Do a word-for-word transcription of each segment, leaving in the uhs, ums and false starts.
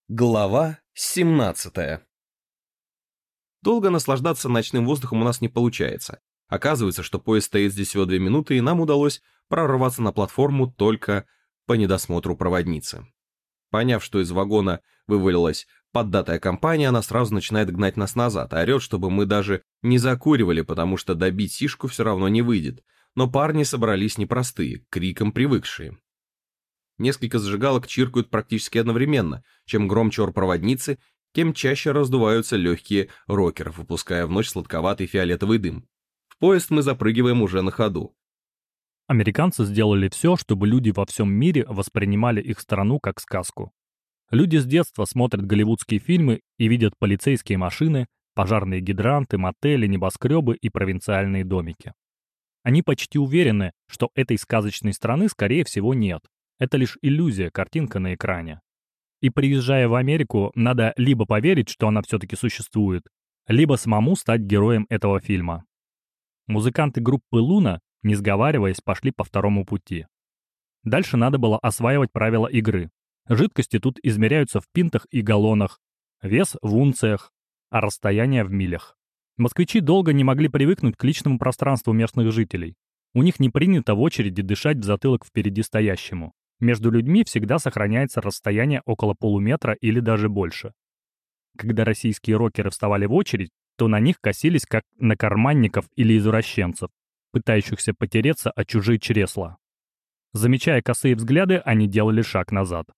Глава семнадцатая. Долго наслаждаться ночным воздухом у нас не получается. Оказывается, что поезд стоит здесь всего две минуты, и нам удалось прорваться на платформу только по недосмотру проводницы. Поняв, что из вагона вывалилась поддатая компания, она сразу начинает гнать нас назад, а орет, чтобы мы даже не закуривали, потому что добить сишку все равно не выйдет. Но парни собрались непростые, к крикам привыкшие. Несколько зажигалок чиркают практически одновременно. Чем громче ор проводницы, тем чаще раздуваются легкие рокеров, выпуская в ночь сладковатый фиолетовый дым. В поезд мы запрыгиваем уже на ходу. Американцы сделали все, чтобы люди во всем мире воспринимали их страну как сказку. Люди с детства смотрят голливудские фильмы и видят полицейские машины, пожарные гидранты, мотели, небоскребы и провинциальные домики. Они почти уверены, что этой сказочной страны, скорее всего, нет. Это лишь иллюзия, картинка на экране. И приезжая в Америку, надо либо поверить, что она все-таки существует, либо самому стать героем этого фильма. Музыканты группы Луна, не сговариваясь, пошли по второму пути. Дальше надо было осваивать правила игры. Жидкости тут измеряются в пинтах и галлонах, вес в унциях, а расстояние в милях. Москвичи долго не могли привыкнуть к личному пространству местных жителей. У них не принято в очереди дышать в затылок впереди стоящему. Между людьми всегда сохраняется расстояние около полуметра или даже больше. Когда российские рокеры вставали в очередь, то на них косились как на карманников или извращенцев, пытающихся потереться о чужие чресла. Замечая косые взгляды, они делали шаг назад.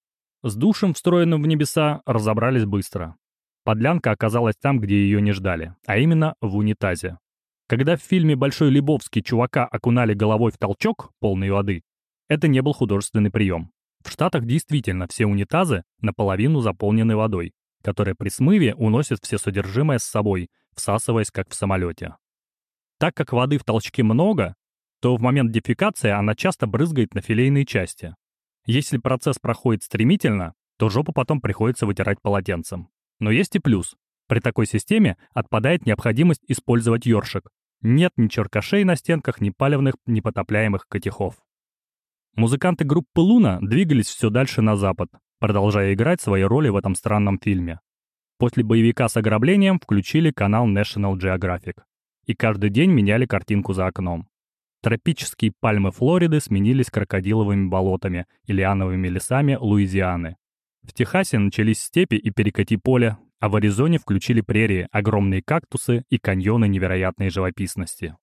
С душем, встроенным в небеса, разобрались быстро. Подлянка оказалась там, где ее не ждали, а именно в унитазе. Когда в фильме «Большой Лебовский» чувака окунали головой в толчок, полной воды, это не был художественный прием. В Штатах действительно все унитазы наполовину заполнены водой, которая при смыве уносит все содержимое с собой, всасываясь как в самолете. Так как воды в толчке много, то в момент дефекации она часто брызгает на филейные части. Если процесс проходит стремительно, то жопу потом приходится вытирать полотенцем. Но есть и плюс. При такой системе отпадает необходимость использовать ёршик. Нет ни черкашей на стенках, ни палевных, непотопляемых котехов. Музыканты группы Луна двигались все дальше на запад, продолжая играть свои роли в этом странном фильме. После боевика с ограблением включили канал National Geographic. И каждый день меняли картинку за окном. Тропические пальмы Флориды сменились крокодиловыми болотами и лиановыми лесами Луизианы. В Техасе начались степи и перекати поля, а в Аризоне включили прерии, огромные кактусы и каньоны невероятной живописности.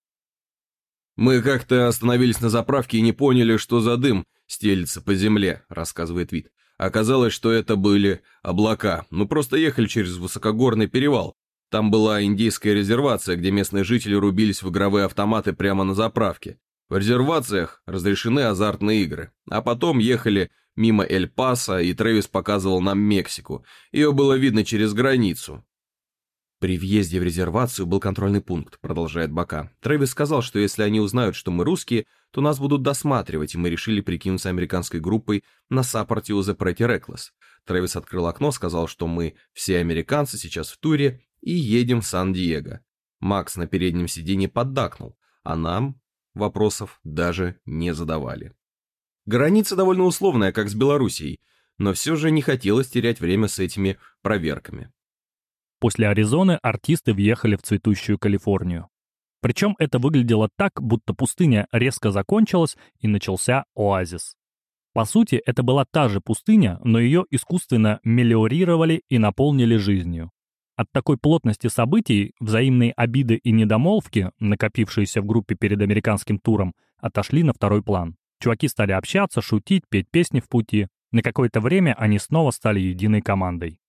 «Мы как-то остановились на заправке и не поняли, что за дым стелится по земле», — рассказывает Вит. «Оказалось, что это были облака. Мы просто ехали через высокогорный перевал. Там была индейская резервация, где местные жители рубились в игровые автоматы прямо на заправке. В резервациях разрешены азартные игры. А потом ехали мимо Эль-Пасо, и Трэвис показывал нам Мексику. Ее было видно через границу». «При въезде в резервацию был контрольный пункт», — продолжает Бока. «Трэвис сказал, что если они узнают, что мы русские, то нас будут досматривать, и мы решили прикинуться американской группой на саппорте у The Pretty Reckless. Трэвис открыл окно, сказал, что мы все американцы сейчас в туре и едем в Сан-Диего. Макс на переднем сиденье поддакнул, а нам вопросов даже не задавали. Граница довольно условная, как с Белоруссией, но все же не хотелось терять время с этими проверками». После Аризоны артисты въехали в цветущую Калифорнию. Причем это выглядело так, будто пустыня резко закончилась и начался оазис. По сути, это была та же пустыня, но ее искусственно мелиорировали и наполнили жизнью. От такой плотности событий взаимные обиды и недомолвки, накопившиеся в группе перед американским туром, отошли на второй план. Чуваки стали общаться, шутить, петь песни в пути. На какое-то время они снова стали единой командой.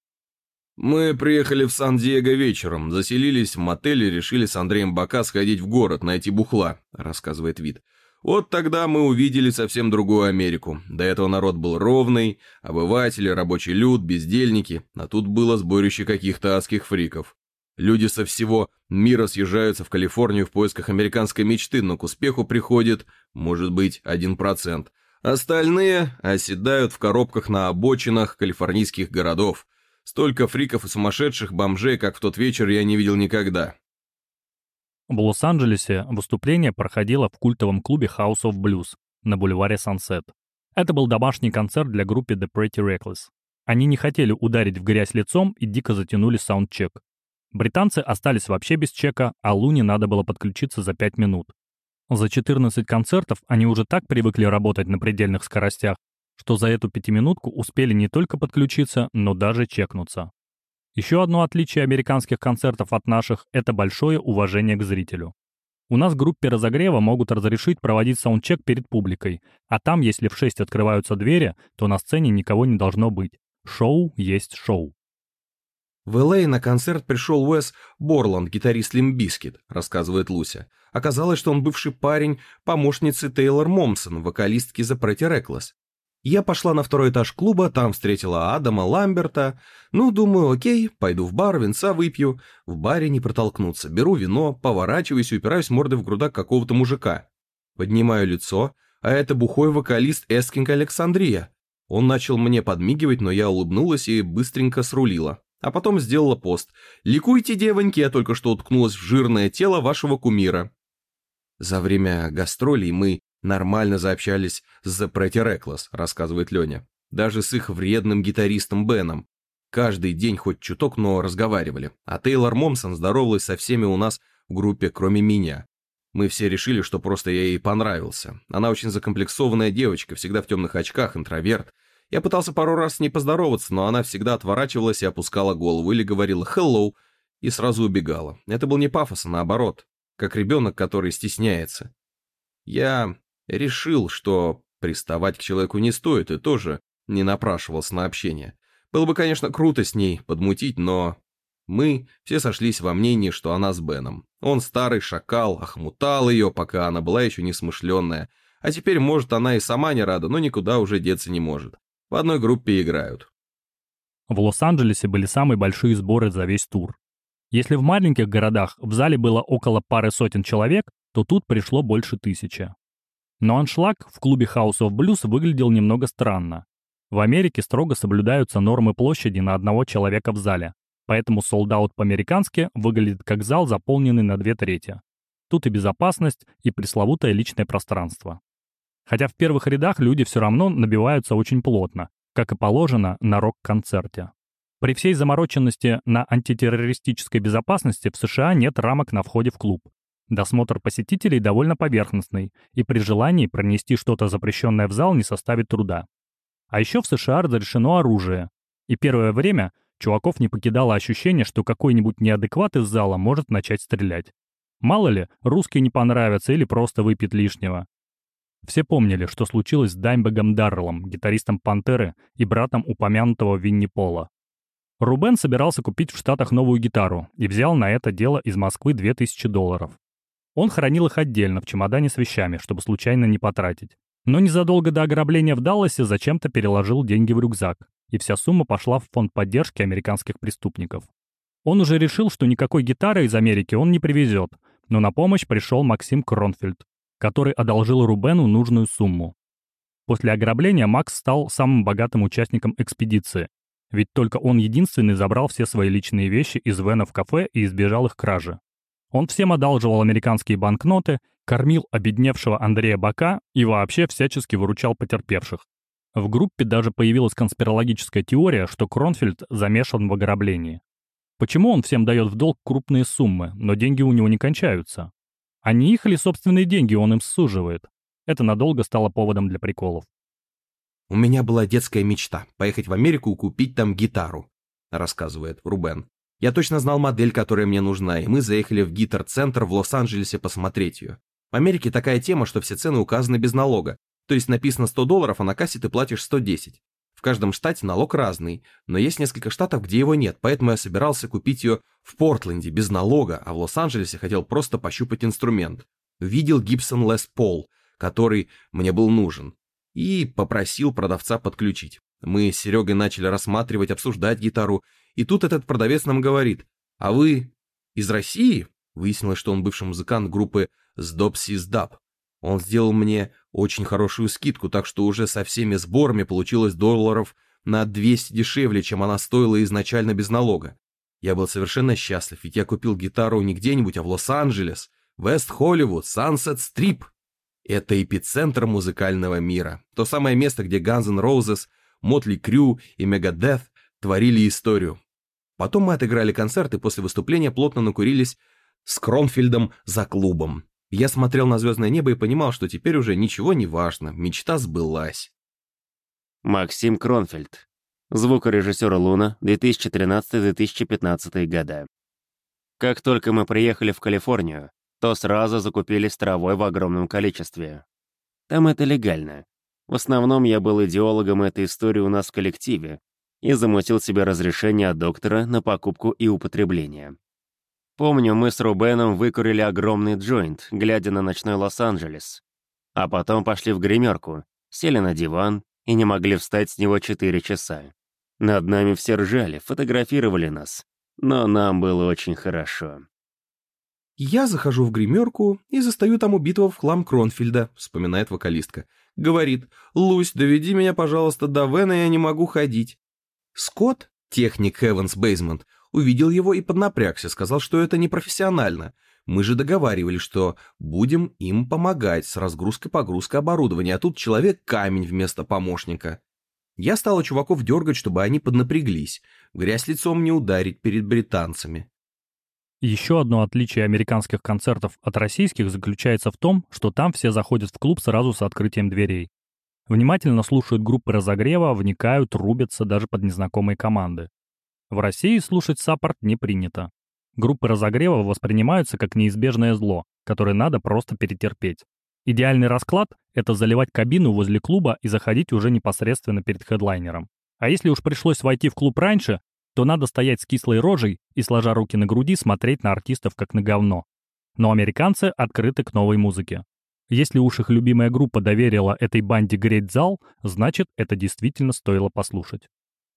«Мы приехали в Сан-Диего вечером, заселились в мотель и решили с Андреем Бока сходить в город, найти бухла», — рассказывает Вит. «Вот тогда мы увидели совсем другую Америку. До этого народ был ровный, обыватели, рабочий люд, бездельники, а тут было сборище каких-то адских фриков. Люди со всего мира съезжаются в Калифорнию в поисках американской мечты, но к успеху приходит, может быть, один процент. Остальные оседают в коробках на обочинах калифорнийских городов. Столько фриков и сумасшедших бомжей, как в тот вечер, я не видел никогда». В Лос-Анджелесе выступление проходило в культовом клубе House of Blues на бульваре Сансет. Это был домашний концерт для группы The Pretty Reckless. Они не хотели ударить в грязь лицом и дико затянули саундчек. Британцы остались вообще без чека, а Луне надо было подключиться за пять минут. За четырнадцать концертов они уже так привыкли работать на предельных скоростях, что за эту пятиминутку успели не только подключиться, но даже чекнуться. Еще одно отличие американских концертов от наших – это большое уважение к зрителю. У нас в группе разогрева могут разрешить проводить саундчек перед публикой, а там, если в шесть открываются двери, то на сцене никого не должно быть. Шоу есть шоу. В Эл Эй на концерт пришел Уэс Борланд, гитарист Limp Bizkit, рассказывает Луся. Оказалось, что он бывший парень помощницы Тейлор Момсон, вокалистки The Pretty Reckless. Я пошла на второй этаж клуба, там встретила Адама Ламберта. Ну, думаю, окей, пойду в бар, винца выпью. В баре не протолкнуться. Беру вино, поворачиваюсь и упираюсь мордой в грудак какого-то мужика. Поднимаю лицо, а это бухой вокалист Эскинг Александрия. Он начал мне подмигивать, но я улыбнулась и быстренько срулила. А потом сделала пост. «Ликуйте, девоньки, я только что уткнулась в жирное тело вашего кумира». За время гастролей мы нормально заобщались с The Pretty Reckless, рассказывает Леня. Даже с их вредным гитаристом Беном. Каждый день хоть чуток, но разговаривали. А Тейлор Момсон здоровалась со всеми у нас в группе, кроме меня. Мы все решили, что просто я ей понравился. Она очень закомплексованная девочка, всегда в темных очках, интроверт. Я пытался пару раз с ней поздороваться, но она всегда отворачивалась и опускала голову или говорила «hello» и сразу убегала. Это был не пафос, а наоборот, как ребенок, который стесняется. Я решил, что приставать к человеку не стоит, и тоже не напрашивался на общение. Было бы, конечно, круто с ней подмутить, но мы все сошлись во мнении, что она с Беном. Он старый шакал, охмутал ее, пока она была еще несмышленная. А теперь, может, она и сама не рада, но никуда уже деться не может. В одной группе играют. В Лос-Анджелесе были самые большие сборы за весь тур. Если в маленьких городах в зале было около пары сотен человек, то тут пришло больше тысячи. Но аншлаг в клубе House of Blues выглядел немного странно. В Америке строго соблюдаются нормы площади на одного человека в зале, поэтому солд-аут по-американски выглядит как зал, заполненный на две трети. Тут и безопасность, и пресловутое личное пространство. Хотя в первых рядах люди все равно набиваются очень плотно, как и положено на рок-концерте. При всей замороченности на антитеррористической безопасности в США нет рамок на входе в клуб. Досмотр посетителей довольно поверхностный, и при желании пронести что-то запрещенное в зал не составит труда. А еще в США разрешено оружие, и первое время чуваков не покидало ощущение, что какой-нибудь неадекват из зала может начать стрелять. Мало ли, русский не понравится или просто выпьет лишнего. Все помнили, что случилось с Даймбэгом Дарреллом, гитаристом «Пантеры» и братом упомянутого Винни Пола. Рубен собирался купить в Штатах новую гитару и взял на это дело из Москвы две тысячи долларов. Он хранил их отдельно в чемодане с вещами, чтобы случайно не потратить. Но незадолго до ограбления в Далласе зачем-то переложил деньги в рюкзак, и вся сумма пошла в фонд поддержки американских преступников. Он уже решил, что никакой гитары из Америки он не привезет, но на помощь пришел Максим Кронфельд, который одолжил Рубену нужную сумму. После ограбления Макс стал самым богатым участником экспедиции, ведь только он единственный забрал все свои личные вещи из вэна в кафе и избежал их кражи. Он всем одалживал американские банкноты, кормил обедневшего Андрея Бака и вообще всячески выручал потерпевших. В группе даже появилась конспирологическая теория, что Кронфельд замешан в ограблении. Почему он всем дает в долг крупные суммы, но деньги у него не кончаются? А не их ли собственные деньги он им суживает? Это надолго стало поводом для приколов. «У меня была детская мечта – поехать в Америку и купить там гитару», – рассказывает Рубен. «Я точно знал модель, которая мне нужна, и мы заехали в гитар-центр в Лос-Анджелесе посмотреть ее. В Америке такая тема, что все цены указаны без налога, то есть написано сто долларов, а на кассе ты платишь сто десять. В каждом штате налог разный, но есть несколько штатов, где его нет, поэтому я собирался купить ее в Портленде без налога, а в Лос-Анджелесе хотел просто пощупать инструмент. Видел Gibson Les Paul, который мне был нужен, и попросил продавца подключить. Мы с Серегой начали рассматривать, обсуждать гитару, и тут этот продавец нам говорит: «А вы из России?» Выяснилось, что он бывший музыкант группы Sdop Sys Dub. Он сделал мне очень хорошую скидку, так что уже со всеми сборами получилось долларов на двести дешевле, чем она стоила изначально без налога. Я был совершенно счастлив, ведь я купил гитару не где-нибудь, а в Лос-Анджелес, Вест-Холливуд, Сансет-Стрип. Это эпицентр музыкального мира. То самое место, где Guns N' Roses Мотли Крю и Мегадет творили историю. Потом мы отыграли концерт и после выступления плотно накурились с Кронфельдом за клубом. Я смотрел на звездное небо и понимал, что теперь уже ничего не важно, мечта сбылась. Максим Кронфельд. Звукорежиссер «Луна», две тысячи тринадцатый — две тысячи пятнадцатый года. Как только мы приехали в Калифорнию, то сразу закупились травой в огромном количестве. Там это легально. В основном я был идеологом этой истории у нас в коллективе и замутил себе разрешение от доктора на покупку и употребление. Помню, мы с Рубеном выкурили огромный джойнт, глядя на ночной Лос-Анджелес. А потом пошли в гримерку, сели на диван и не могли встать с него четыре часа. Над нами все ржали, фотографировали нас. Но нам было очень хорошо. «Я захожу в гримерку и застаю там убитого в хлам Кронфельда», — вспоминает вокалистка. Говорит: «Лусь, доведи меня, пожалуйста, до Вена, я не могу ходить». Скотт, техник Heaven's Basement, увидел его и поднапрягся, сказал, что это непрофессионально. Мы же договаривались, что будем им помогать с разгрузкой-погрузкой оборудования, а тут человек-камень вместо помощника. Я стала чуваков дергать, чтобы они поднапряглись, в грязь лицом не ударить перед британцами. Еще одно отличие американских концертов от российских заключается в том, что там все заходят в клуб сразу с открытием дверей. Внимательно слушают группы разогрева, вникают, рубятся даже под незнакомые команды. В России слушать саппорт не принято. Группы разогрева воспринимаются как неизбежное зло, которое надо просто перетерпеть. Идеальный расклад — это заливать кабину возле клуба и заходить уже непосредственно перед хедлайнером. А если уж пришлось войти в клуб раньше, то надо стоять с кислой рожей и, сложа руки на груди, смотреть на артистов как на говно. Но американцы открыты к новой музыке. Если уж их любимая группа доверила этой банде греть зал, значит, это действительно стоило послушать.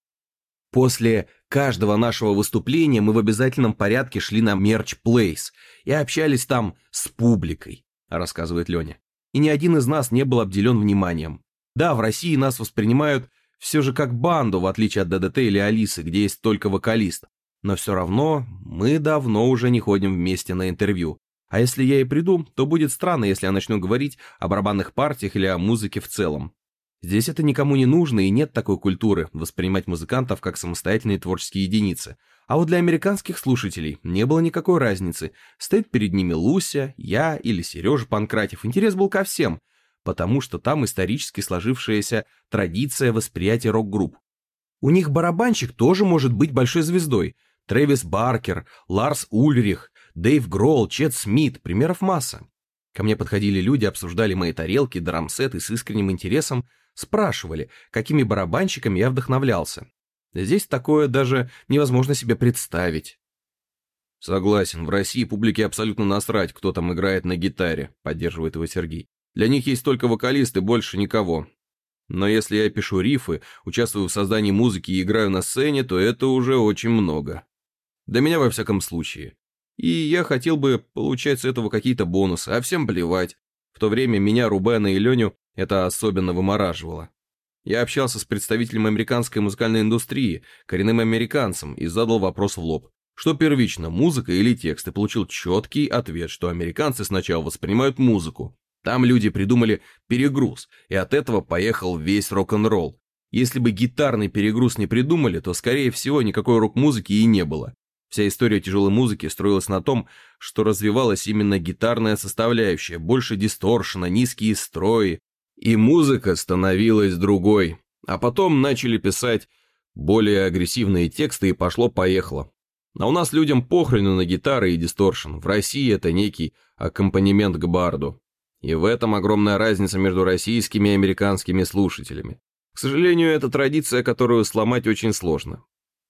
После каждого нашего выступления мы в обязательном порядке шли на Merch Place и общались там с публикой, рассказывает Леня. И ни один из нас не был обделен вниманием. Да, в России нас воспринимают все же как банду, в отличие от ДДТ или Алисы, где есть только вокалист. Но все равно мы давно уже не ходим вместе на интервью. А если я и приду, то будет странно, если я начну говорить о барабанных партиях или о музыке в целом. Здесь это никому не нужно, и нет такой культуры воспринимать музыкантов как самостоятельные творческие единицы. А вот для американских слушателей не было никакой разницы. Стоит перед ними Луся, я или Сережа Панкратев. Интерес был ко всем, потому что там исторически сложившаяся традиция восприятия рок-групп. У них барабанщик тоже может быть большой звездой. Трэвис Баркер, Ларс Ульрих, Дэйв Гролл, Чет Смит, примеров масса. Ко мне подходили люди, обсуждали мои тарелки, драмсеты с искренним интересом, спрашивали, какими барабанщиками я вдохновлялся. Здесь такое даже невозможно себе представить. Согласен, в России публике абсолютно насрать, кто там играет на гитаре, поддерживает его Сергей. Для них есть только вокалисты, больше никого. Но если я пишу рифы, участвую в создании музыки и играю на сцене, то это уже очень много. Для меня во всяком случае. И я хотел бы получать с этого какие-то бонусы, а всем плевать. В то время меня, Рубена и Леню это особенно вымораживало. Я общался с представителем американской музыкальной индустрии, коренным американцем, и задал вопрос в лоб. Что первично, музыка или текст, и получил четкий ответ, что американцы сначала воспринимают музыку. Там люди придумали перегруз, и от этого поехал весь рок-н-ролл. Если бы гитарный перегруз не придумали, то, скорее всего, никакой рок-музыки и не было. Вся история тяжелой музыки строилась на том, что развивалась именно гитарная составляющая, больше дисторшена, низкие строи, и музыка становилась другой. А потом начали писать более агрессивные тексты, и пошло-поехало. А у нас людям похрену на гитары и дисторшн. В России это некий аккомпанемент к барду. И в этом огромная разница между российскими и американскими слушателями. К сожалению, это традиция, которую сломать очень сложно.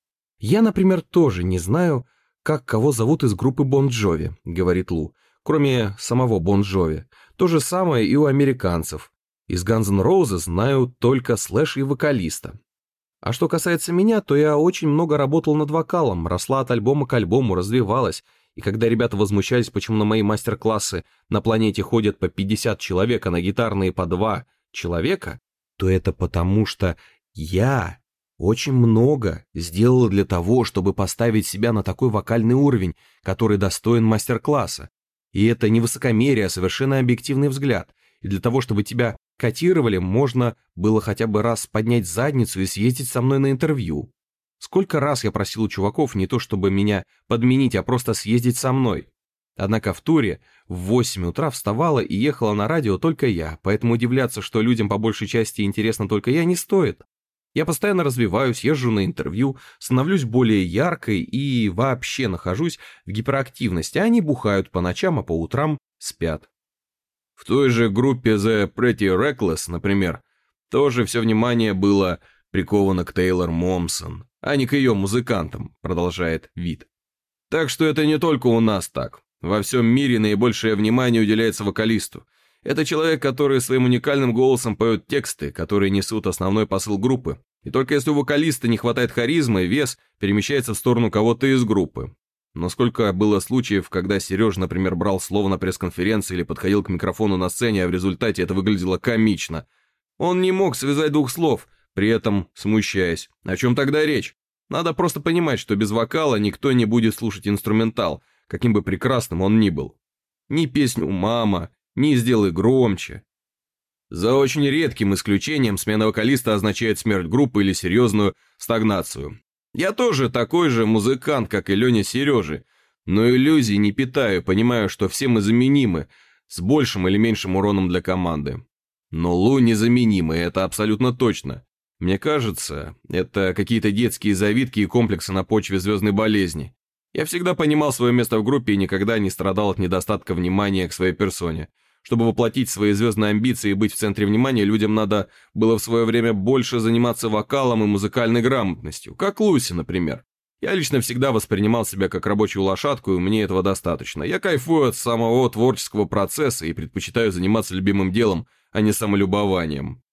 «Я, например, тоже не знаю, как кого зовут из группы Бон Джови», — говорит Лу, кроме самого Бон Джови. То же самое и у американцев. Из Guns N' Roses знаю только Слэш и вокалиста. А что касается меня, то я очень много работал над вокалом, росла от альбома к альбому, развивалась. И когда ребята возмущались, почему на мои мастер-классы на планете ходят по пятьдесят человек, а на гитарные по два человека, то это потому что я очень много сделал для того, чтобы поставить себя на такой вокальный уровень, который достоин мастер-класса. И это не высокомерие, а совершенно объективный взгляд. И для того, чтобы тебя котировали, можно было хотя бы раз поднять задницу и съездить со мной на интервью. Сколько раз я просил у чуваков не то чтобы меня подменить, а просто съездить со мной. Однако в туре в восемь утра вставала и ехала на радио только я, поэтому удивляться, что людям по большей части интересно только я, не стоит. Я постоянно развиваюсь, езжу на интервью, становлюсь более яркой и вообще нахожусь в гиперактивности, а они бухают по ночам, а по утрам спят. В той же группе The Pretty Reckless, например, тоже все внимание было приковано к Тейлор Момсон, а не к ее музыкантам, продолжает Вит. Так что это не только у нас так. Во всем мире наибольшее внимание уделяется вокалисту. Это человек, который своим уникальным голосом поет тексты, которые несут основной посыл группы. И только если у вокалиста не хватает харизмы, вес перемещается в сторону кого-то из группы. Но сколько было случаев, когда Сережа, например, брал слово на пресс-конференции или подходил к микрофону на сцене, а в результате это выглядело комично. Он не мог связать двух слов, при этом смущаясь. О чем тогда речь? Надо просто понимать, что без вокала никто не будет слушать инструментал, каким бы прекрасным он ни был. Ни песню «Мама», ни «Сделай громче». За очень редким исключением смена вокалиста означает смерть группы или серьезную стагнацию. Я тоже такой же музыкант, как и Леня Сережи, но иллюзий не питаю, понимаю, что все мы заменимы, с большим или меньшим уроном для команды. Но Лу незаменимый, это абсолютно точно. Мне кажется, это какие-то детские завитки и комплексы на почве звездной болезни. Я всегда понимал свое место в группе и никогда не страдал от недостатка внимания к своей персоне. Чтобы воплотить свои звездные амбиции и быть в центре внимания, людям надо было в свое время больше заниматься вокалом и музыкальной грамотностью, как Луси, например. Я лично всегда воспринимал себя как рабочую лошадку, и мне этого достаточно. Я кайфую от самого творческого процесса и предпочитаю заниматься любимым делом, а не самолюбованием.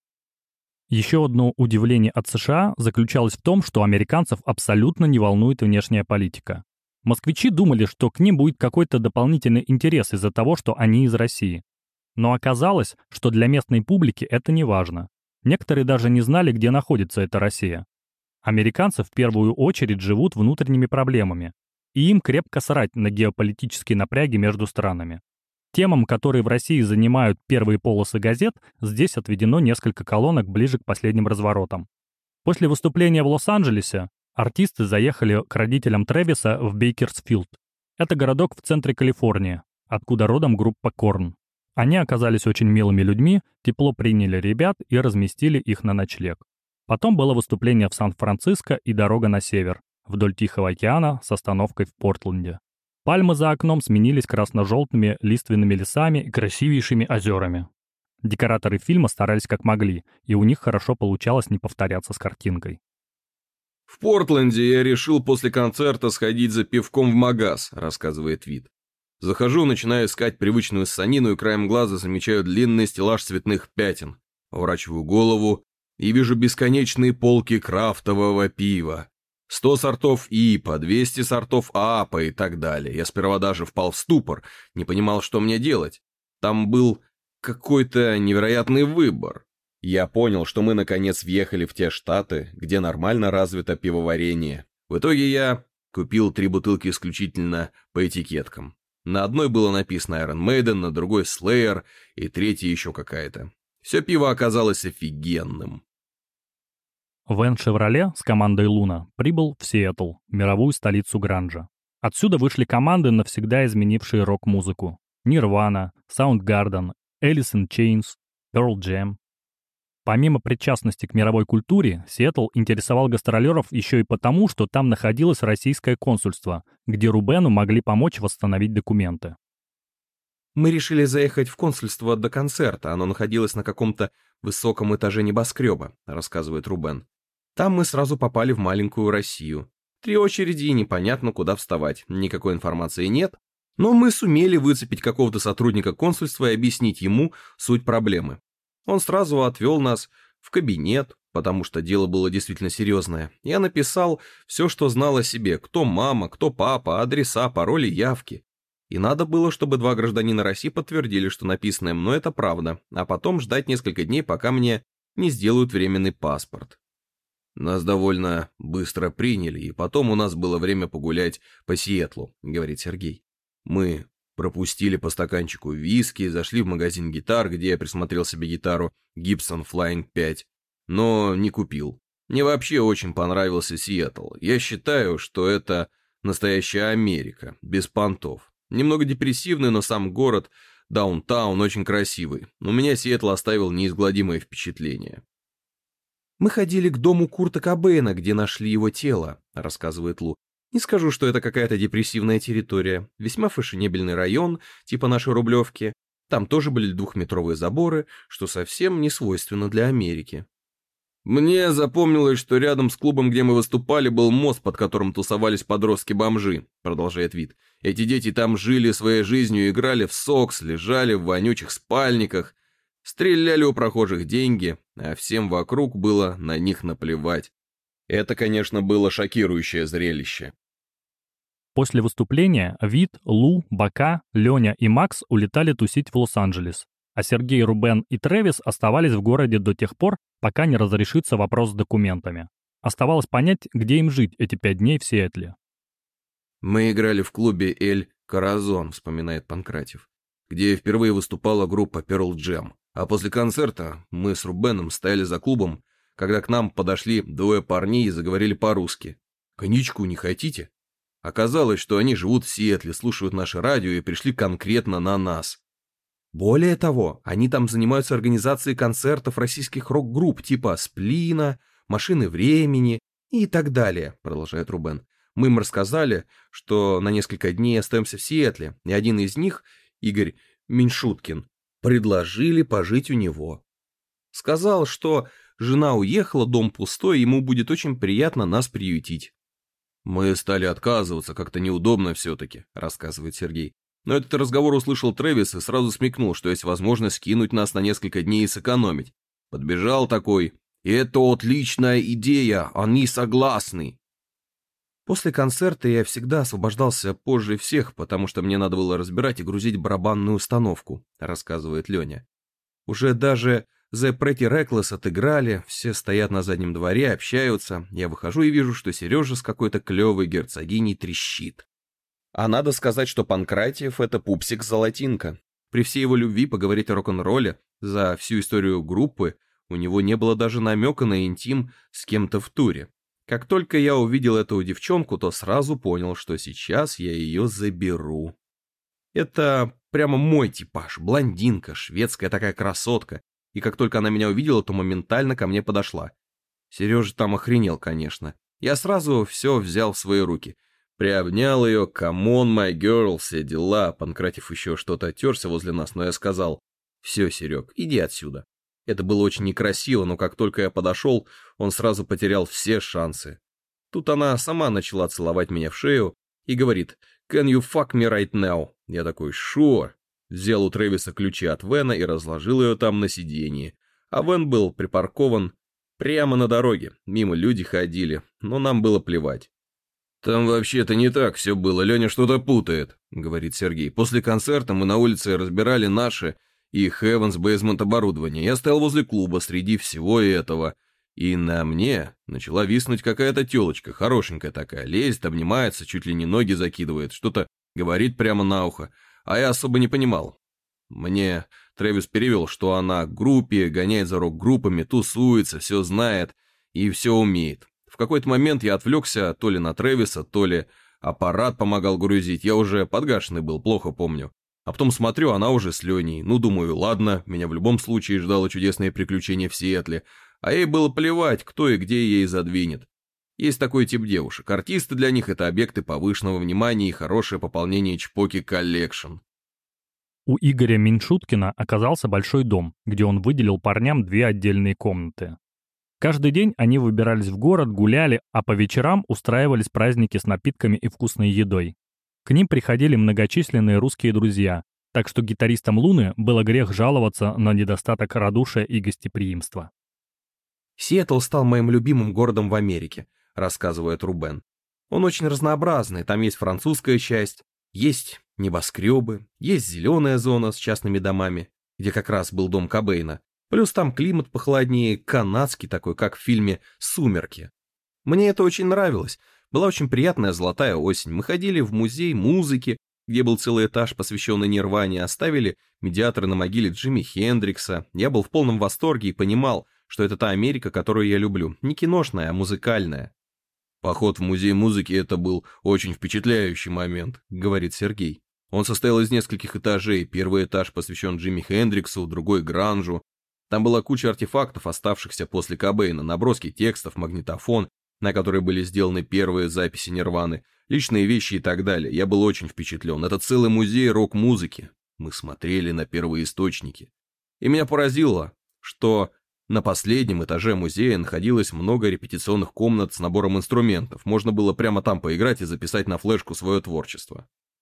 Еще одно удивление от США заключалось в том, что американцев абсолютно не волнует внешняя политика. Москвичи думали, что к ним будет какой-то дополнительный интерес из-за того, что они из России. Но оказалось, что для местной публики это не важно. Некоторые даже не знали, где находится эта Россия. Американцы в первую очередь живут внутренними проблемами, и им крепко срать на геополитические напряги между странами. Темам, которые в России занимают первые полосы газет, здесь отведено несколько колонок ближе к последним разворотам. После выступления в Лос-Анджелесе артисты заехали к родителям Трэвиса в Бейкерсфилд. Это городок в центре Калифорнии, откуда родом группа Корн. Они оказались очень милыми людьми, тепло приняли ребят и разместили их на ночлег. Потом было выступление в Сан-Франциско и дорога на север, вдоль Тихого океана с остановкой в Портленде. Пальмы за окном сменились красно-желтыми лиственными лесами и красивейшими озерами. Декораторы фильма старались как могли, и у них хорошо получалось не повторяться с картинкой. «В Портленде я решил после концерта сходить за пивком в магаз», — рассказывает Вит. Захожу, начинаю искать привычную ссанину и краем глаза замечаю длинный стеллаж цветных пятен. Поворачиваю голову и вижу бесконечные полки крафтового пива. Сто сортов ИПА, двести сортов АПА и так далее. Я сперва даже впал в ступор, не понимал, что мне делать. Там был какой-то невероятный выбор. Я понял, что мы наконец въехали в те штаты, где нормально развито пивоварение. В итоге я купил три бутылки исключительно по этикеткам. На одной было написано Iron Maiden, на другой Slayer и третья еще какая-то. Все пиво оказалось офигенным. Вэн Шевроле с командой Луна прибыл в Сиэтл, мировую столицу гранжа. Отсюда вышли команды, навсегда изменившие рок-музыку. Nirvana, Soundgarden, Alice in Chains, Pearl Jam. Помимо причастности к мировой культуре, Сиэтл интересовал гастролеров еще и потому, что там находилось российское консульство, где Рубену могли помочь восстановить документы. Мы решили заехать в консульство до концерта, оно находилось на каком-то высоком этаже небоскреба, рассказывает Рубен. Там мы сразу попали в маленькую Россию. Три очереди и непонятно, куда вставать, никакой информации нет, но мы сумели выцепить какого-то сотрудника консульства и объяснить ему суть проблемы. Он сразу отвел нас в кабинет, потому что дело было действительно серьезное. Я написал все, что знал о себе, кто мама, кто папа, адреса, пароли, явки. И надо было, чтобы два гражданина России подтвердили, что написанное мной это правда, а потом ждать несколько дней, пока мне не сделают временный паспорт. Нас довольно быстро приняли, и потом у нас было время погулять по Сиэтлу, говорит Сергей. Мы пропустили по стаканчику виски, зашли в магазин гитар, где я присмотрел себе гитару Gibson Flying пять, но не купил. Мне вообще очень понравился Сиэтл. Я считаю, что это настоящая Америка, без понтов. Немного депрессивный, но сам город, даунтаун, очень красивый. У меня Сиэтл оставил неизгладимое впечатление. «Мы ходили к дому Курта Кобейна, где нашли его тело», — рассказывает Лу. «Не скажу, что это какая-то депрессивная территория. Весьма фешенебельный район, типа нашей Рублевки. Там тоже были двухметровые заборы, что совсем не свойственно для Америки». «Мне запомнилось, что рядом с клубом, где мы выступали, был мост, под которым тусовались подростки-бомжи», — продолжает Вит. «Эти дети там жили своей жизнью, играли в сокс, лежали в вонючих спальниках, стреляли у прохожих деньги, а всем вокруг было на них наплевать. Это, конечно, было шокирующее зрелище». После выступления Вит, Лу, Бока, Леня и Макс улетали тусить в Лос-Анджелес, а Сергей, Рубен и Трэвис оставались в городе до тех пор, пока не разрешится вопрос с документами. Оставалось понять, где им жить эти пять дней в Сиэтле. «Мы играли в клубе «Эль Коразон», — вспоминает Панкратев, где впервые выступала группа Pearl Jam. А после концерта мы с Рубеном стояли за клубом, когда к нам подошли двое парней и заговорили по-русски. «Коньячку не хотите?» Оказалось, что они живут в Сиэтле, слушают наше радио и пришли конкретно на нас. Более того, они там занимаются организацией концертов российских рок-групп типа «Сплина», «Машины времени» и так далее, продолжает Рубен. Мы им рассказали, что на несколько дней остаемся в Сиэтле, и один из них, Игорь Меньшуткин, предложили пожить у него. Сказал, что жена уехала, дом пустой, ему будет очень приятно нас приютить. «Мы стали отказываться, как-то неудобно все-таки», — рассказывает Сергей. Но этот разговор услышал Трэвис и сразу смекнул, что есть возможность скинуть нас на несколько дней и сэкономить. Подбежал такой: «Это отличная идея, они согласны». После концерта я всегда освобождался позже всех, потому что мне надо было разбирать и грузить барабанную установку, рассказывает Леня. Уже даже The Pretty Reckless отыграли, все стоят на заднем дворе, общаются. Я выхожу и вижу, что Сережа с какой-то клевой герцогиней трещит. А надо сказать, что Панкратиев — это пупсик-золотинка. При всей его любви поговорить о рок-н-ролле, за всю историю группы у него не было даже намека на интим с кем-то в туре. Как только я увидел эту девчонку, то сразу понял, что сейчас я ее заберу. Это прямо мой типаж, блондинка, шведская такая красотка. И как только она меня увидела, то моментально ко мне подошла. Сережа там охренел, конечно. Я сразу все взял в свои руки. Приобнял ее, come on, my girl, все дела. Панкратев еще что-то оттерся возле нас, но я сказал: «Все, Серег, иди отсюда». Это было очень некрасиво, но как только я подошел, он сразу потерял все шансы. Тут она сама начала целовать меня в шею и говорит: «Can you fuck me right now?» Я такой: «Sure». Взял у Трэвиса ключи от вэна и разложил ее там на сиденье. А вэн был припаркован прямо на дороге, мимо люди ходили, но нам было плевать. «Там вообще-то не так все было, Леня что-то путает», — говорит Сергей. «После концерта мы на улице разбирали наше и Heaven's Basement оборудование. Я стоял возле клуба среди всего этого, и на мне начала виснуть какая-то телочка, хорошенькая такая, лезет, обнимается, чуть ли не ноги закидывает, что-то говорит прямо на ухо, а я особо не понимал. Мне Трэвис перевел, что она в группе, гоняет за рок-группами, тусуется, все знает и все умеет. В какой-то момент я отвлекся то ли на Трэвиса, то ли аппарат помогал грузить, я уже подгашенный был, плохо помню. А потом смотрю, она уже с Леней. Ну, думаю, ладно, меня в любом случае ждало чудесное приключение в Сиэтле, а ей было плевать, кто и где ей задвинет. Есть такой тип девушек. Артисты для них — это объекты повышенного внимания и хорошее пополнение чпоки коллекшн. У Игоря Меньшуткина оказался большой дом, где он выделил парням две отдельные комнаты. Каждый день они выбирались в город, гуляли, а по вечерам устраивались праздники с напитками и вкусной едой. К ним приходили многочисленные русские друзья, так что гитаристам Луны было грех жаловаться на недостаток радушия и гостеприимства. «Сиэтл стал моим любимым городом в Америке», — рассказывает Рубен. «Он очень разнообразный, там есть французская часть, есть небоскребы, есть зеленая зона с частными домами, где как раз был дом Кобейна. Плюс там климат похолоднее, канадский такой, как в фильме «Сумерки». Мне это очень нравилось. Была очень приятная золотая осень. Мы ходили в музей музыки, где был целый этаж, посвященный Нирване, оставили медиаторы на могиле Джимми Хендрикса. Я был в полном восторге и понимал, что это та Америка, которую я люблю. Не киношная, а музыкальная. «Поход в музей музыки — это был очень впечатляющий момент», — говорит Сергей. Он состоял из нескольких этажей. Первый этаж посвящен Джимми Хендриксу, другой — гранжу. Там была куча артефактов, оставшихся после Кобейна, наброски текстов, магнитофон, на который были сделаны первые записи Нирваны, личные вещи и так далее. Я был очень впечатлен. Это целый музей рок-музыки. Мы смотрели на первые источники. И меня поразило, что на последнем этаже музея находилось много репетиционных комнат с набором инструментов. Можно было прямо там поиграть и записать на флешку свое творчество.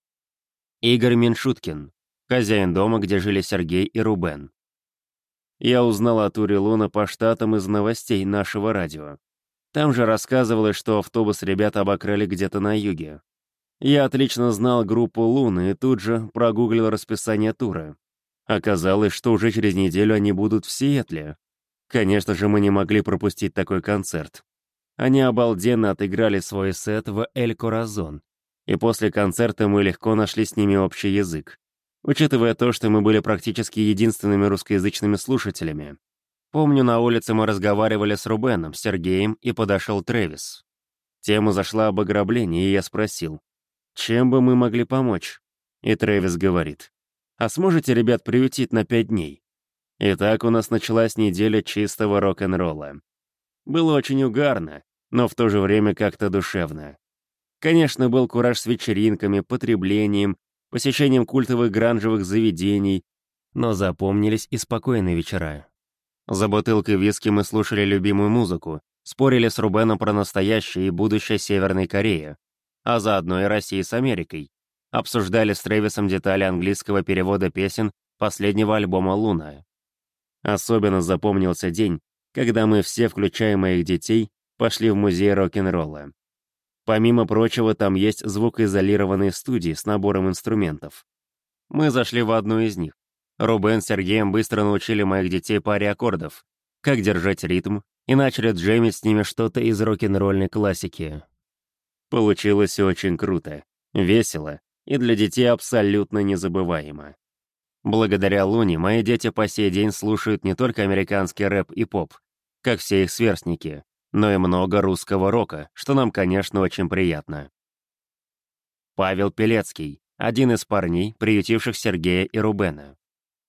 Игорь Меньшуткин, хозяин дома, где жили Сергей и Рубен. Я узнал о туре Луна по штатам из новостей нашего радио. Там же рассказывалось, что автобус ребята обокрали где-то на юге. Я отлично знал группу Луны и тут же прогуглил расписание тура. Оказалось, что уже через неделю они будут в Сиэтле. Конечно же, мы не могли пропустить такой концерт. Они обалденно отыграли свой сет в Эль Коразон, и после концерта мы легко нашли с ними общий язык, учитывая то, что мы были практически единственными русскоязычными слушателями. Помню, на улице мы разговаривали с Рубеном, Сергеем, и подошел Трэвис. Тема зашла об ограблении, и я спросил, чем бы мы могли помочь? И Трэвис говорит, а сможете ребят приютить на пять дней? И так у нас началась неделя чистого рок-н-ролла. Было очень угарно, но в то же время как-то душевно. Конечно, был кураж с вечеринками, потреблением, посещением культовых гранжевых заведений, но запомнились и спокойные вечера. За бутылкой виски мы слушали любимую музыку, спорили с Рубеном про настоящее и будущее Северной Кореи, а заодно и России с Америкой. Обсуждали с Трэвисом детали английского перевода песен последнего альбома «Луна». Особенно запомнился день, когда мы все, включая моих детей, пошли в музей рок-н-ролла. Помимо прочего, там есть звукоизолированные студии с набором инструментов. Мы зашли в одну из них. Рубен с Сергеем быстро научили моих детей паре аккордов, как держать ритм, и начали джемить с ними что-то из рок-н-ролльной классики. Получилось очень круто, весело и для детей абсолютно незабываемо. Благодаря Луне мои дети по сей день слушают не только американский рэп и поп, как все их сверстники, но и много русского рока, что нам, конечно, очень приятно. Павел Пелецкий, один из парней, приютивших Сергея и Рубена.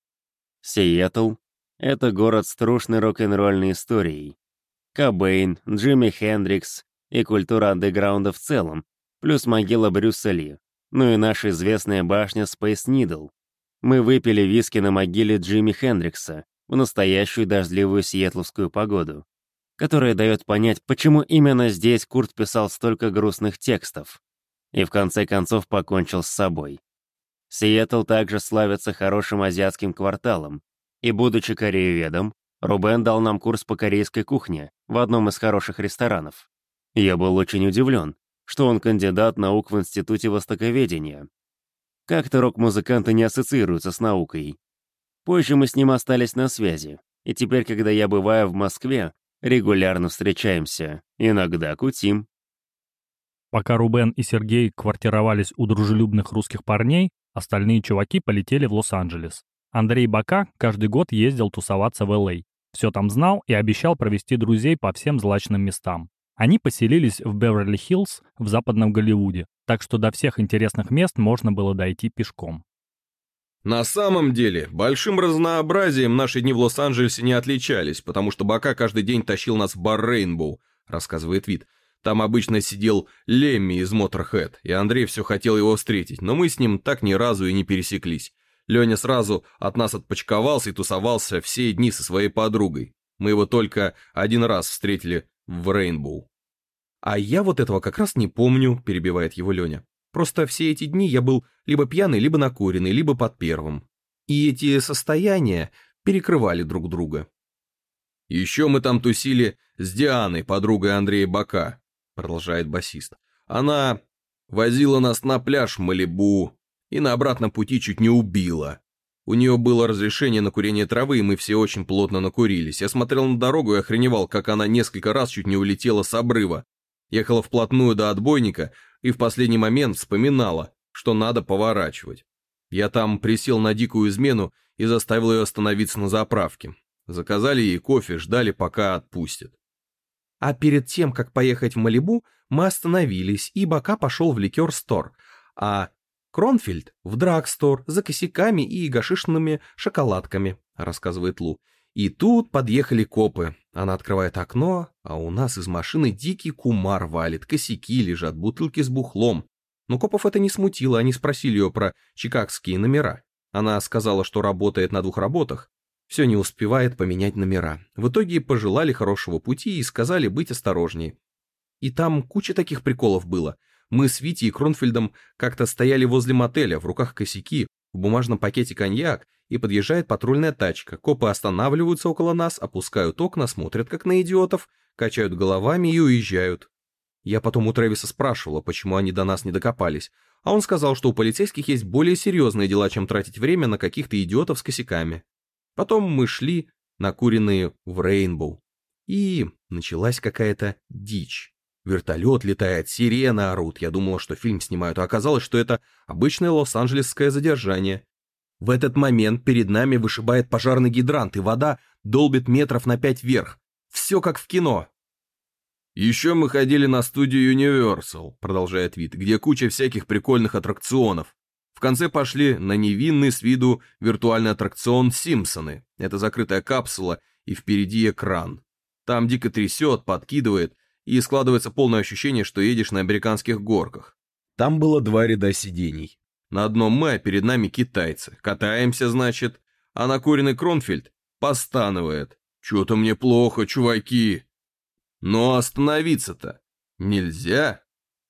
Сиэтл — это город с трушной рок-н-ролльной историей. Кобейн, Джимми Хендрикс и культура андеграунда в целом, плюс могила Брюса Ли, ну и наша известная башня Space Needle. Мы выпили виски на могиле Джимми Хендрикса в настоящую дождливую сиэтловскую погоду, которая дает понять, почему именно здесь Курт писал столько грустных текстов и в конце концов покончил с собой. Сиэтл также славится хорошим азиатским кварталом, и, будучи корееведом, Рубен дал нам курс по корейской кухне в одном из хороших ресторанов. Я был очень удивлен, что он кандидат наук в Институте Востоковедения. Как-то рок-музыканты не ассоциируются с наукой. Позже мы с ним остались на связи, и теперь, когда я бываю в Москве, регулярно встречаемся, иногда кутим. Пока Рубен и Сергей квартировались у дружелюбных русских парней, остальные чуваки полетели в Лос-Анджелес. Андрей Бока каждый год ездил тусоваться в Эл Эй. Все там знал и обещал провести друзей по всем злачным местам. Они поселились в Беверли-Хиллз в западном Голливуде, так что до всех интересных мест можно было дойти пешком. На самом деле, большим разнообразием наши дни в Лос-Анджелесе не отличались, потому что Бока каждый день тащил нас в бар Рейнбоу, рассказывает Вит. Там обычно сидел Лемми из Motorhead, и Андрей все хотел его встретить, но мы с ним так ни разу и не пересеклись. Леня сразу от нас отпочковался и тусовался все дни со своей подругой. Мы его только один раз встретили в Рейнбоу. «А я вот этого как раз не помню», — перебивает его Леня. «Просто все эти дни я был либо пьяный, либо накуренный, либо под первым. И эти состояния перекрывали друг друга». «Еще мы там тусили с Дианой, подругой Андрея Бока», — продолжает басист. «Она возила нас на пляж Малибу и на обратном пути чуть не убила. У нее было разрешение на курение травы, и мы все очень плотно накурились. Я смотрел на дорогу и охреневал, как она несколько раз чуть не улетела с обрыва. Ехала вплотную до отбойника и в последний момент вспоминала, что надо поворачивать. Я там присел на дикую измену и заставил ее остановиться на заправке. Заказали ей кофе, ждали, пока отпустят. А перед тем, как поехать в Малибу, мы остановились, и Бока пошел в ликер-стор, а Кронфельд в драгстор за косяками и гашишными шоколадками, рассказывает Лу. И тут подъехали копы. Она открывает окно, а у нас из машины дикий кумар валит, косяки лежат, бутылки с бухлом. Но копов это не смутило, они спросили ее про чикагские номера. Она сказала, что работает на двух работах, все не успевает поменять номера. В итоге пожелали хорошего пути и сказали быть осторожнее. И там куча таких приколов было. Мы с Витей и Кронфельдом как-то стояли возле мотеля, в руках косяки, в бумажном пакете коньяк, и подъезжает патрульная тачка. Копы останавливаются около нас, опускают окна, смотрят как на идиотов, качают головами и уезжают. Я потом у Трэвиса спрашивала, почему они до нас не докопались, а он сказал, что у полицейских есть более серьезные дела, чем тратить время на каких-то идиотов с косяками. Потом мы шли, накуренные в Рейнбоу, и началась какая-то дичь. Вертолет летает, сирены орут. Я думала, что фильм снимают, а оказалось, что это обычное лос-анджелесское задержание. В этот момент перед нами вышибает пожарный гидрант, и вода долбит метров на пять вверх. Все как в кино. «Еще мы ходили на студию Universal», — продолжает Вит, где куча всяких прикольных аттракционов. В конце пошли на невинный с виду виртуальный аттракцион «Симпсоны». Это закрытая капсула, и впереди экран. Там дико трясет, подкидывает, и складывается полное ощущение, что едешь на американских горках. Там было два ряда сидений. На одном мы, а перед нами китайцы. Катаемся, значит, а накуренный Кронфельд постанывает. «Чё-то мне плохо, чуваки!» Но остановиться-то нельзя.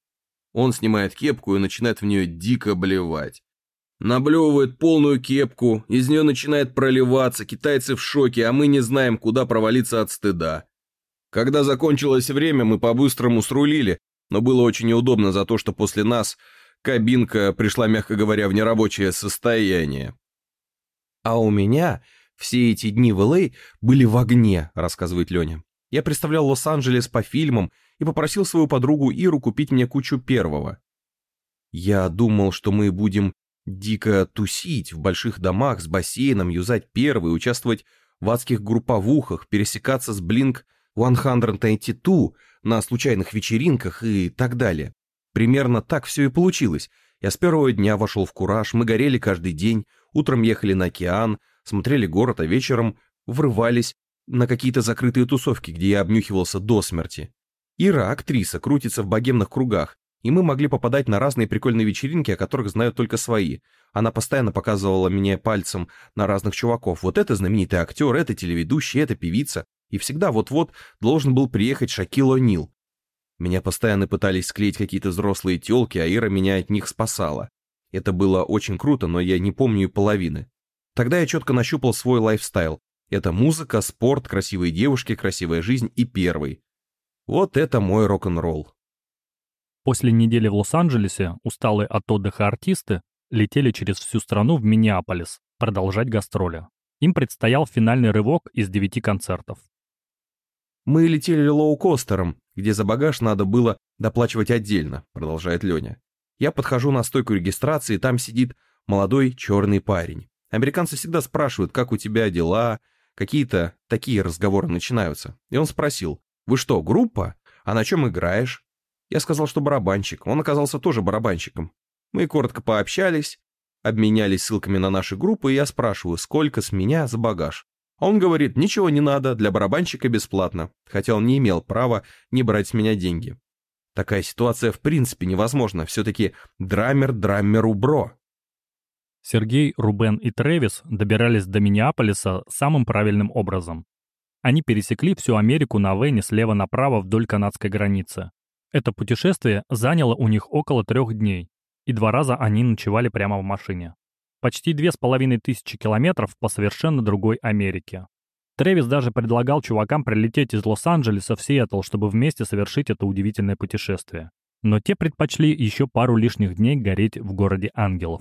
Он снимает кепку и начинает в нее дико блевать. Наблевывает полную кепку, из нее начинает проливаться, китайцы в шоке, а мы не знаем, куда провалиться от стыда. Когда закончилось время, мы по-быстрому срулили, но было очень неудобно за то, что после нас кабинка пришла, мягко говоря, в нерабочее состояние. А у меня все эти дни в Эл Эй были в огне, рассказывает Леня. Я представлял Лос-Анджелес по фильмам и попросил свою подругу Иру купить мне кучу первого. Я думал, что мы будем дико тусить в больших домах с бассейном, юзать первый, участвовать в адских групповухах, пересекаться с Блинк сто восемьдесят два на случайных вечеринках и так далее. Примерно так все и получилось. Я с первого дня вошел в кураж, мы горели каждый день, утром ехали на океан, смотрели город, а вечером врывались на какие-то закрытые тусовки, где я обнюхивался до смерти. Ира, актриса, крутится в богемных кругах, и мы могли попадать на разные прикольные вечеринки, о которых знают только свои. Она постоянно показывала мне пальцем на разных чуваков. Вот это знаменитый актер, это телеведущий, это певица. И всегда вот-вот должен был приехать Шакил О'Нил. Меня постоянно пытались склеить какие-то взрослые тёлки, а Ира меня от них спасала. Это было очень круто, но я не помню и половины. Тогда я четко нащупал свой лайфстайл. Это музыка, спорт, красивые девушки, красивая жизнь и первый. Вот это мой рок-н-ролл. После недели в Лос-Анджелесе усталые от отдыха артисты летели через всю страну в Миннеаполис продолжать гастроли. Им предстоял финальный рывок из девяти концертов. «Мы летели лоукостером, где за багаж надо было доплачивать отдельно», — продолжает Леня. «Я подхожу на стойку регистрации, там сидит молодой черный парень. Американцы всегда спрашивают, как у тебя дела, какие-то такие разговоры начинаются. И он спросил: «Вы что, группа? А на чем играешь?» Я сказал, что барабанщик. Он оказался тоже барабанщиком. Мы коротко пообщались, обменялись ссылками на наши группы, и я спрашиваю, сколько с меня за багаж. А он говорит, ничего не надо, для барабанщика бесплатно, хотя он не имел права не брать с меня деньги. Такая ситуация в принципе невозможна, все-таки драмер драмеру бро. Сергей, Рубен и Трэвис добирались до Миннеаполиса самым правильным образом. Они пересекли всю Америку на вене слева направо вдоль канадской границы. Это путешествие заняло у них около трех дней, и два раза они ночевали прямо в машине. Почти две с половиной тысячи километров по совершенно другой Америке. Трэвис даже предлагал чувакам прилететь из Лос-Анджелеса в Сиэтл, чтобы вместе совершить это удивительное путешествие. Но те предпочли еще пару лишних дней гореть в городе ангелов.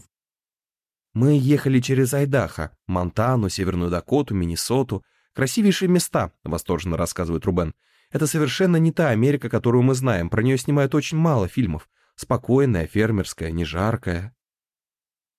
Мы ехали через Айдахо, Монтану, Северную Дакоту, Миннесоту. Красивейшие места, восторженно рассказывает Рубен. Это совершенно не та Америка, которую мы знаем. Про нее снимают очень мало фильмов. Спокойная, фермерская, не жаркая.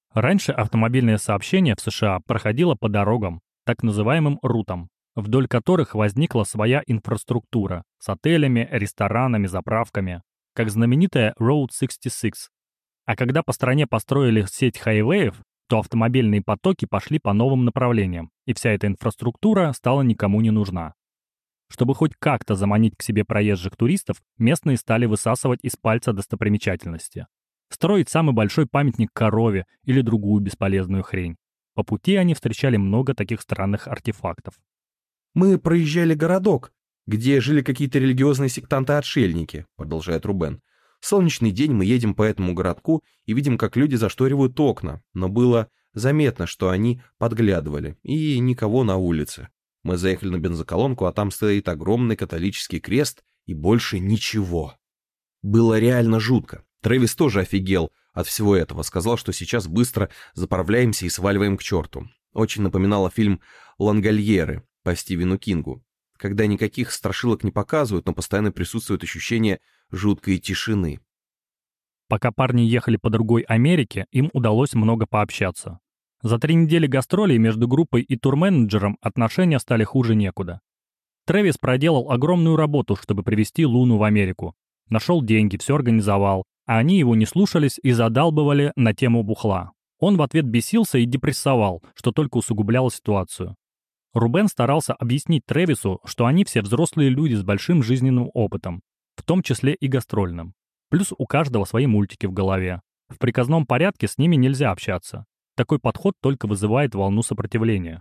Раньше автомобильное сообщение в США проходило по дорогам, так называемым рутам, вдоль которых возникла своя инфраструктура с отелями, ресторанами, заправками, как знаменитая Route шестьдесят шесть. А когда по стране построили сеть хайвеев, то автомобильные потоки пошли по новым направлениям, и вся эта инфраструктура стала никому не нужна. Чтобы хоть как-то заманить к себе проезжих туристов, местные стали высасывать из пальца достопримечательности. Строить самый большой памятник корове или другую бесполезную хрень. По пути они встречали много таких странных артефактов. «Мы проезжали городок, где жили какие-то религиозные сектанты-отшельники», — продолжает Рубен. «Солнечный день мы едем по этому городку и видим, как люди зашторивают окна, но было заметно, что они подглядывали, и никого на улице. Мы заехали на бензоколонку, а там стоит огромный католический крест и больше ничего. Было реально жутко. Трэвис тоже офигел от всего этого, сказал, что сейчас быстро заправляемся и сваливаем к черту. Очень напоминало фильм «Лангольеры» по Стивену Кингу, когда никаких страшилок не показывают, но постоянно присутствует ощущение жуткой тишины. Пока парни ехали по другой Америке, им удалось много пообщаться. За три недели гастролей между группой и турменеджером отношения стали хуже некуда. Трэвис проделал огромную работу, чтобы привезти Луну в Америку. Нашел деньги, все организовал, а они его не слушались и задалбывали на тему бухла. Он в ответ бесился и депрессовал, что только усугубляло ситуацию. Рубен старался объяснить Трэвису, что они все взрослые люди с большим жизненным опытом, в том числе и гастрольным. Плюс у каждого свои мультики в голове. В приказном порядке с ними нельзя общаться. Такой подход только вызывает волну сопротивления.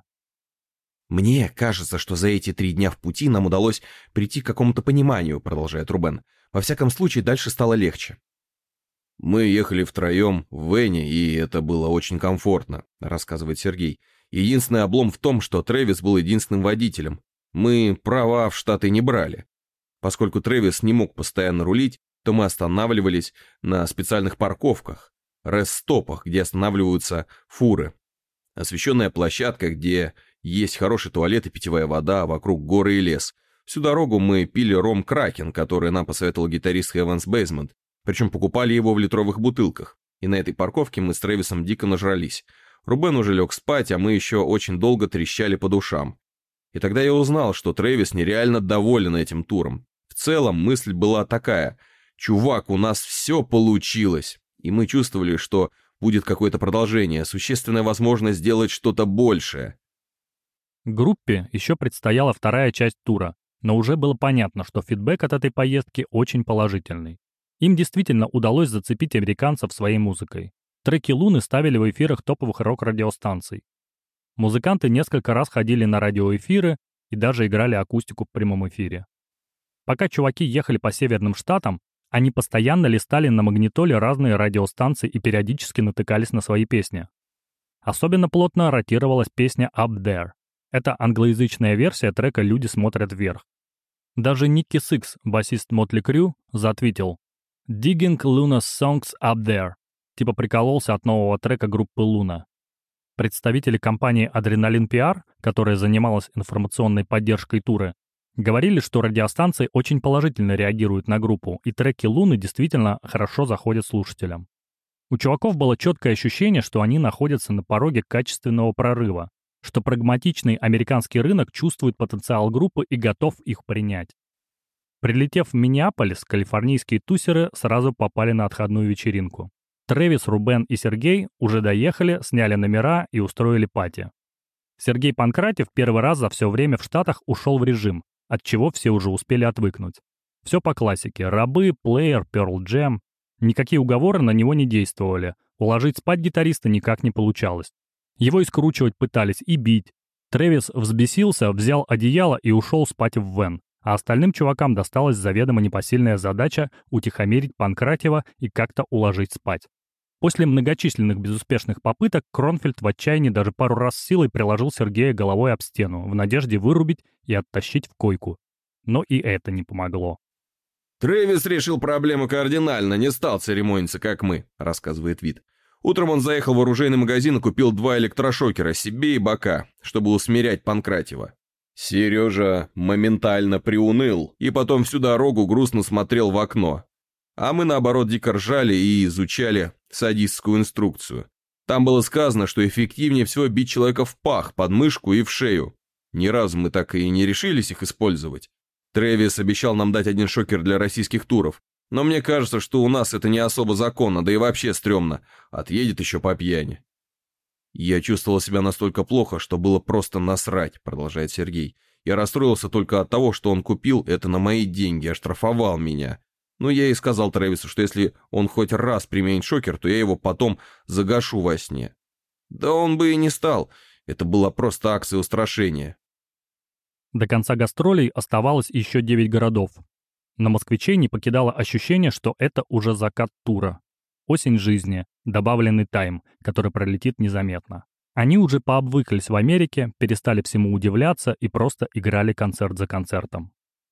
«Мне кажется, что за эти три дня в пути нам удалось прийти к какому-то пониманию», — продолжает Рубен. «Во всяком случае, дальше стало легче». «Мы ехали втроем в вэне, и это было очень комфортно», — рассказывает Сергей. «Единственный облом в том, что Трэвис был единственным водителем. Мы права в Штаты не брали. Поскольку Трэвис не мог постоянно рулить, то мы останавливались на специальных парковках, рестстопах, где останавливаются фуры. Освещенная площадка, где есть хороший туалет и питьевая вода, а вокруг горы и лес. Всю дорогу мы пили ром Кракен, который нам посоветовал гитарист Heaven's Basement, причем покупали его в литровых бутылках. И на этой парковке мы с Трэвисом дико нажрались. Рубен уже лег спать, а мы еще очень долго трещали по душам. И тогда я узнал, что Трэвис нереально доволен этим туром. В целом мысль была такая: «Чувак, у нас все получилось». И мы чувствовали, что будет какое-то продолжение, существенная возможность сделать что-то большее. Группе еще предстояла вторая часть тура, но уже было понятно, что фидбэк от этой поездки очень положительный. Им действительно удалось зацепить американцев своей музыкой. Треки Луны ставили в эфирах топовых рок-радиостанций. Музыканты несколько раз ходили на радиоэфиры и даже играли акустику в прямом эфире. Пока чуваки ехали по северным штатам, они постоянно листали на магнитоле разные радиостанции и периодически натыкались на свои песни. Особенно плотно ротировалась песня «Up There». Это англоязычная версия трека «Люди смотрят вверх». Даже Никки Сикс, басист Motley Crue, затвитил «Digging Luna's songs up there», типа прикололся от нового трека группы Луна. Представители компании Adrenaline пи ар, которая занималась информационной поддержкой тура, говорили, что радиостанции очень положительно реагируют на группу, и треки Луны действительно хорошо заходят слушателям. У чуваков было четкое ощущение, что они находятся на пороге качественного прорыва, что прагматичный американский рынок чувствует потенциал группы и готов их принять. Прилетев в Миннеаполис, калифорнийские тусеры сразу попали на отходную вечеринку. Трэвис, Рубен и Сергей уже доехали, сняли номера и устроили пати. Сергей Панкратев первый раз за все время в Штатах ушел в режим, от чего все уже успели отвыкнуть. Все по классике: рабы, плеер, Pearl Jam. Никакие уговоры на него не действовали, уложить спать гитариста никак не получалось. Его и скручивать пытались, и бить. Трэвис взбесился, взял одеяло и ушел спать в вэн, а остальным чувакам досталась заведомо непосильная задача утихомирить Панкратева и как-то уложить спать. После многочисленных безуспешных попыток Кронфельд в отчаянии даже пару раз силой приложил Сергея головой об стену в надежде вырубить и оттащить в койку. Но и это не помогло. «Трэвис решил проблему кардинально, не стал церемониться, как мы», — рассказывает Вит. «Утром он заехал в оружейный магазин и купил два электрошокера себе и бока, чтобы усмирять Панкратева. Сережа моментально приуныл и потом всю дорогу грустно смотрел в окно. А мы, наоборот, дико ржали и изучали садистскую инструкцию. Там было сказано, что эффективнее всего бить человека в пах, под мышку и в шею. Ни разу мы так и не решились их использовать. Трэвис обещал нам дать один шокер для российских туров, но мне кажется, что у нас это не особо законно, да и вообще стрёмно. Отъедет еще по пьяни. Я чувствовал себя настолько плохо, что было просто насрать, продолжает Сергей. Я расстроился только от того, что он купил это на мои деньги, оштрафовал меня. Но я и сказал Трэвису, что если он хоть раз применит шокер, то я его потом загашу во сне. Да он бы и не стал. Это была просто акция устрашения. До конца гастролей оставалось еще девять городов. Но москвичей не покидало ощущение, что это уже закат тура. Осень жизни, добавленный тайм, который пролетит незаметно. Они уже пообвыклись в Америке, перестали всему удивляться и просто играли концерт за концертом.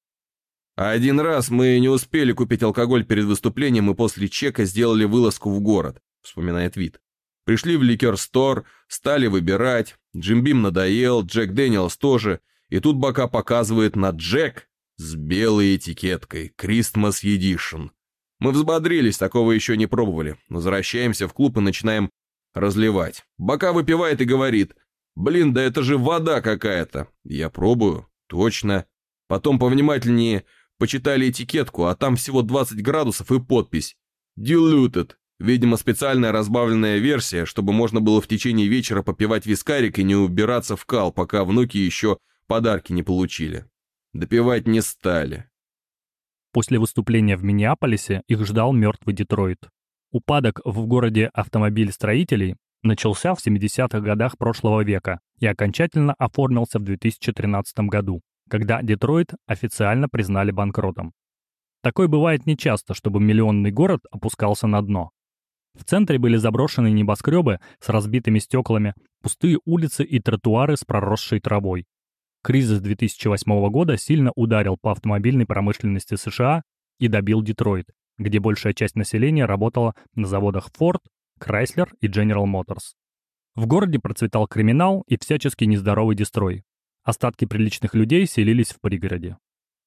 Один раз мы не успели купить алкоголь перед выступлением и после чека сделали вылазку в город, вспоминает Вит. Пришли в ликер-стор, стали выбирать, Джим Бим надоел, Джек Дэниелс тоже, и тут Бока показывает на Джек с белой этикеткой «Christmas Edition». Мы взбодрились, такого еще не пробовали. Возвращаемся в клуб и начинаем разливать. Бока выпивает и говорит: «Блин, да это же вода какая-то». Я пробую, точно. Потом повнимательнее почитали этикетку, а там всего двадцать градусов и подпись «Diluted». Видимо, специальная разбавленная версия, чтобы можно было в течение вечера попивать вискарик и не убираться в кал, пока внуки еще подарки не получили. Допивать не стали. После выступления в Миннеаполисе их ждал мертвый Детройт. Упадок в городе автомобилестроителей начался в семидесятых годах прошлого века и окончательно оформился в две тысячи тринадцатом году, когда Детройт официально признали банкротом. Такое бывает нечасто, чтобы миллионный город опускался на дно. В центре были заброшенные небоскребы с разбитыми стеклами, пустые улицы и тротуары с проросшей травой. Кризис две тысячи восьмого года сильно ударил по автомобильной промышленности США и добил Детройт, где большая часть населения работала на заводах Ford, Chrysler и General Motors. В городе процветал криминал и всячески нездоровый дестрой. Остатки приличных людей селились в пригороде.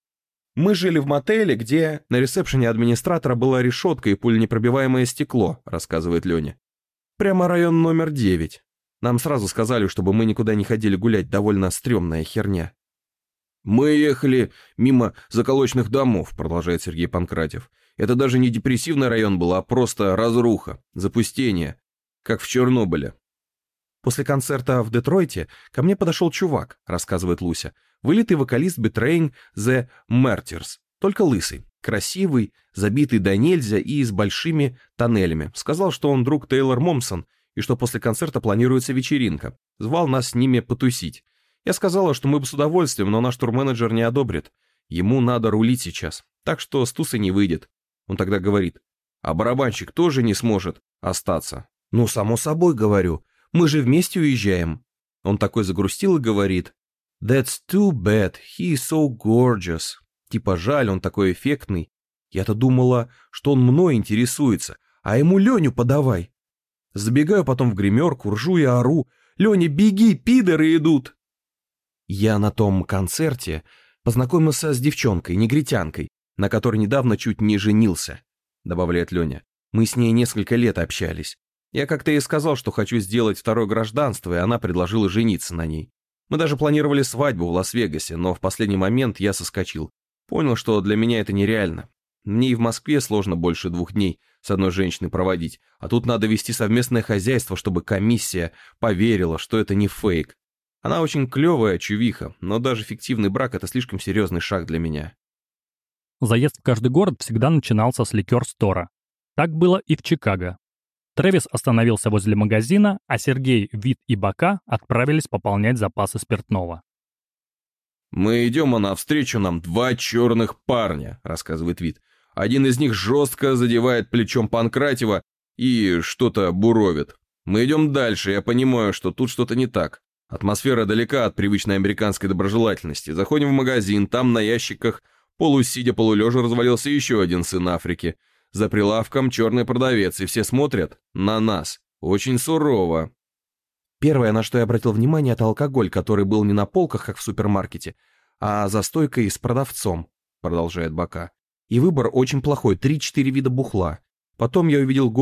Мы жили в мотеле, где на ресепшене администратора была решетка и пуленепробиваемое стекло, рассказывает Леня. Прямо район номер девять. Нам сразу сказали, чтобы мы никуда не ходили гулять, довольно стрёмная херня. Мы ехали мимо заколочных домов, продолжает Сергей Панкратьев. Это даже не депрессивный район был, а просто разруха, запустение, как в Чернобыле. После концерта в Детройте ко мне подошел чувак, рассказывает Луся. Вылитый вокалист Betraying the Martyrs, только лысый, красивый, забитый до нельзя и с большими тоннелями. Сказал, что он друг Тейлор Момсон и что после концерта планируется вечеринка. Звал нас с ними потусить. Я сказала, что мы бы с удовольствием, но наш турменеджер не одобрит. Ему надо рулить сейчас, так что с тусы не выйдет. Он тогда говорит: а барабанщик тоже не сможет остаться. Ну, само собой, говорю, мы же вместе уезжаем. Он такой загрустил и говорит: That's too bad, he is so gorgeous. Типа жаль, он такой эффектный. Я-то думала, что он мной интересуется, а ему Леню подавай. Забегаю потом в гримерку, ржу и ору: Леня, беги, пидоры идут. Я на том концерте познакомился с девчонкой, негритянкой, на которой недавно чуть не женился, добавляет Леня. Мы с ней несколько лет общались. Я как-то ей сказал, что хочу сделать второе гражданство, и она предложила жениться на ней. Мы даже планировали свадьбу в Лас-Вегасе, но в последний момент я соскочил. Понял, что для меня это нереально. Мне и в Москве сложно больше двух дней с одной женщиной проводить, а тут надо вести совместное хозяйство, чтобы комиссия поверила, что это не фейк. Она очень клевая чувиха, но даже фиктивный брак — это слишком серьезный шаг для меня. Заезд в каждый город всегда начинался с ликер-стора. Так было и в Чикаго. Трэвис остановился возле магазина, а Сергей, Вит и Бока отправились пополнять запасы спиртного. «Мы идем, а навстречу нам два черных парня», — рассказывает Вит. «Один из них жестко задевает плечом Панкратьева и что-то буровит. Мы идем дальше, я понимаю, что тут что-то не так. Атмосфера далека от привычной американской доброжелательности. Заходим в магазин, там на ящиках полусидя полулежа развалился еще один сын Африки. За прилавком черный продавец, и все смотрят на нас. Очень сурово». Первое, на что я обратил внимание, это алкоголь, который был не на полках, как в супермаркете, а за стойкой с продавцом, продолжает Бока. И выбор очень плохой, три-четыре вида бухла. Потом я увидел гору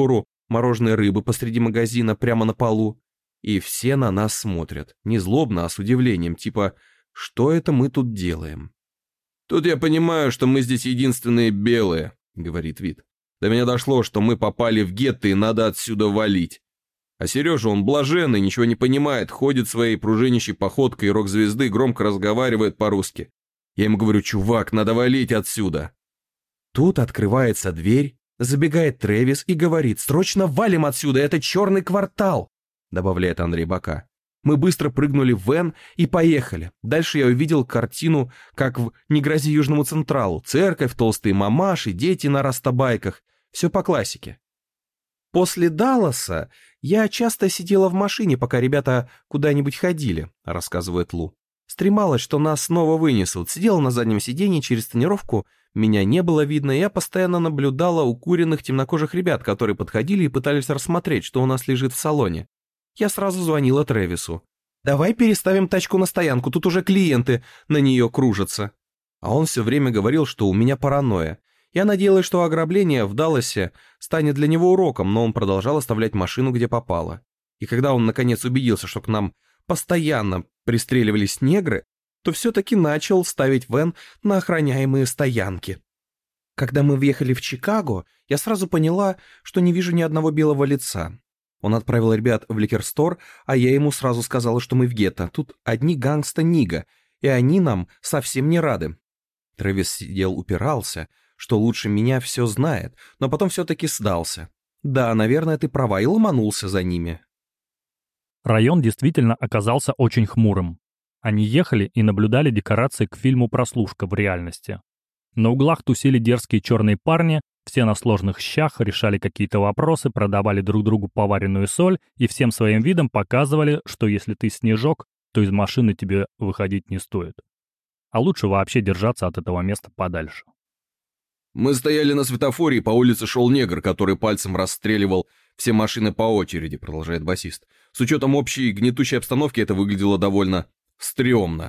мороженой рыбы посреди магазина прямо на полу. И все на нас смотрят, не злобно, а с удивлением, типа, что это мы тут делаем? «Тут я понимаю, что мы здесь единственные белые», — говорит Вит. «До меня дошло, что мы попали в гетто и надо отсюда валить. А Сережа, он блаженный, ничего не понимает, ходит своей пружинищей походкой рок-звезды, громко разговаривает по-русски. Я ему говорю: чувак, надо валить отсюда». Тут открывается дверь, забегает Трэвис и говорит: «Срочно валим отсюда, это черный квартал», — добавляет Андрей Бока. Мы быстро прыгнули в вэн и поехали. Дальше я увидел картину, как в «Не грози Южному Централу». Церковь, толстые мамаши, дети на растобайках. Все по классике. После Далласа я часто сидела в машине, пока ребята куда-нибудь ходили, рассказывает Лу. Стремалась, что нас снова вынесут. Сидела на заднем сиденье через тонировку, меня не было видно, и я постоянно наблюдала укуренных темнокожих ребят, которые подходили и пытались рассмотреть, что у нас лежит в салоне. Я сразу звонила Трэвису. «Давай переставим тачку на стоянку, тут уже клиенты на нее кружатся». А он все время говорил, что у меня паранойя. Я надеялась, что ограбление в Далласе станет для него уроком, но он продолжал оставлять машину, где попало. И когда он наконец убедился, что к нам постоянно пристреливались негры, то все-таки начал ставить вэн на охраняемые стоянки. Когда мы въехали в Чикаго, я сразу поняла, что не вижу ни одного белого лица. Он отправил ребят в ликер-стор, а я ему сразу сказала, что мы в гетто. Тут одни гангста-нига, и они нам совсем не рады. Трэвис сидел, упирался, что лучше меня все знает, но потом все-таки сдался. Да, наверное, ты права, и ломанулся за ними. Район действительно оказался очень хмурым. Они ехали и наблюдали декорации к фильму «Прослушка» в реальности. На углах тусили дерзкие черные парни, все на сложных щах решали какие-то вопросы, продавали друг другу поваренную соль и всем своим видом показывали, что если ты снежок, то из машины тебе выходить не стоит. А лучше вообще держаться от этого места подальше. «Мы стояли на светофоре, и по улице шел негр, который пальцем расстреливал все машины по очереди», — продолжает басист. «С учетом общей гнетущей обстановки это выглядело довольно стрёмно».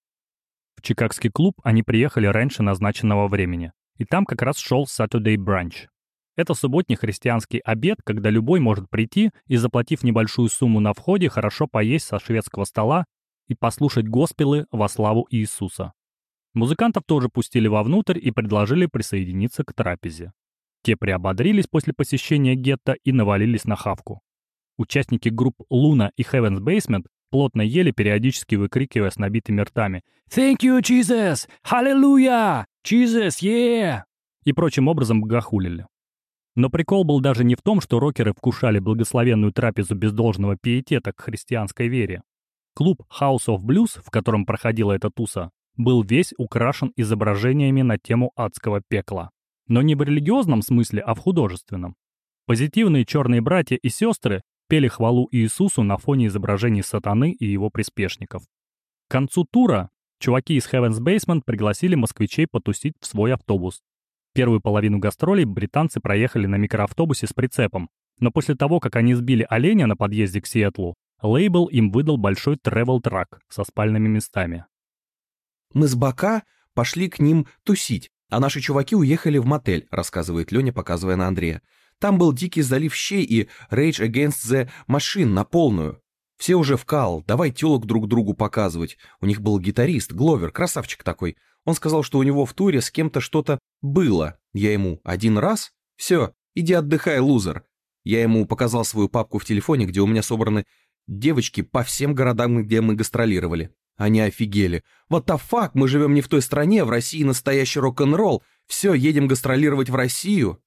В чикагский клуб они приехали раньше назначенного времени, и там как раз шел Saturday Brunch. Это субботний христианский обед, когда любой может прийти и, заплатив небольшую сумму на входе, хорошо поесть со шведского стола и послушать госпелы во славу Иисуса. Музыкантов тоже пустили вовнутрь и предложили присоединиться к трапезе. Те приободрились после посещения гетто и навалились на хавку. Участники групп Luna и Heaven's Basement плотно ели, периодически выкрикивая с набитыми ртами «Thank you, Jesus! Hallelujah! Jesus, yeah!» и прочим образом богохулили. Но прикол был даже не в том, что рокеры вкушали благословенную трапезу без должного пиетета к христианской вере. Клуб House of Blues, в котором проходила эта туса, был весь украшен изображениями на тему адского пекла. Но не в религиозном смысле, а в художественном. Позитивные черные братья и сестры пели хвалу Иисусу на фоне изображений сатаны и его приспешников. К концу тура чуваки из Heaven's Basement пригласили москвичей потусить в свой автобус. Первую половину гастролей британцы проехали на микроавтобусе с прицепом, но после того, как они сбили оленя на подъезде к Сиэтлу, лейбл им выдал большой тревел-трак со спальными местами. «Мы с Бока пошли к ним тусить, а наши чуваки уехали в мотель», рассказывает Леня, показывая на Андрея. «Там был дикий залив щей и Rage Against the Machine на полную. Все уже вкал, давай тёлок друг другу показывать. У них был гитарист, Гловер, красавчик такой. Он сказал, что у него в туре с кем-то что-то было. Я ему: один раз? Все, иди отдыхай, лузер». Я ему показал свою папку в телефоне, где у меня собраны девочки по всем городам, где мы гастролировали. Они офигели. What the fuck, мы живем не в той стране, в России настоящий рок-н-ролл. Все, едем гастролировать в Россию.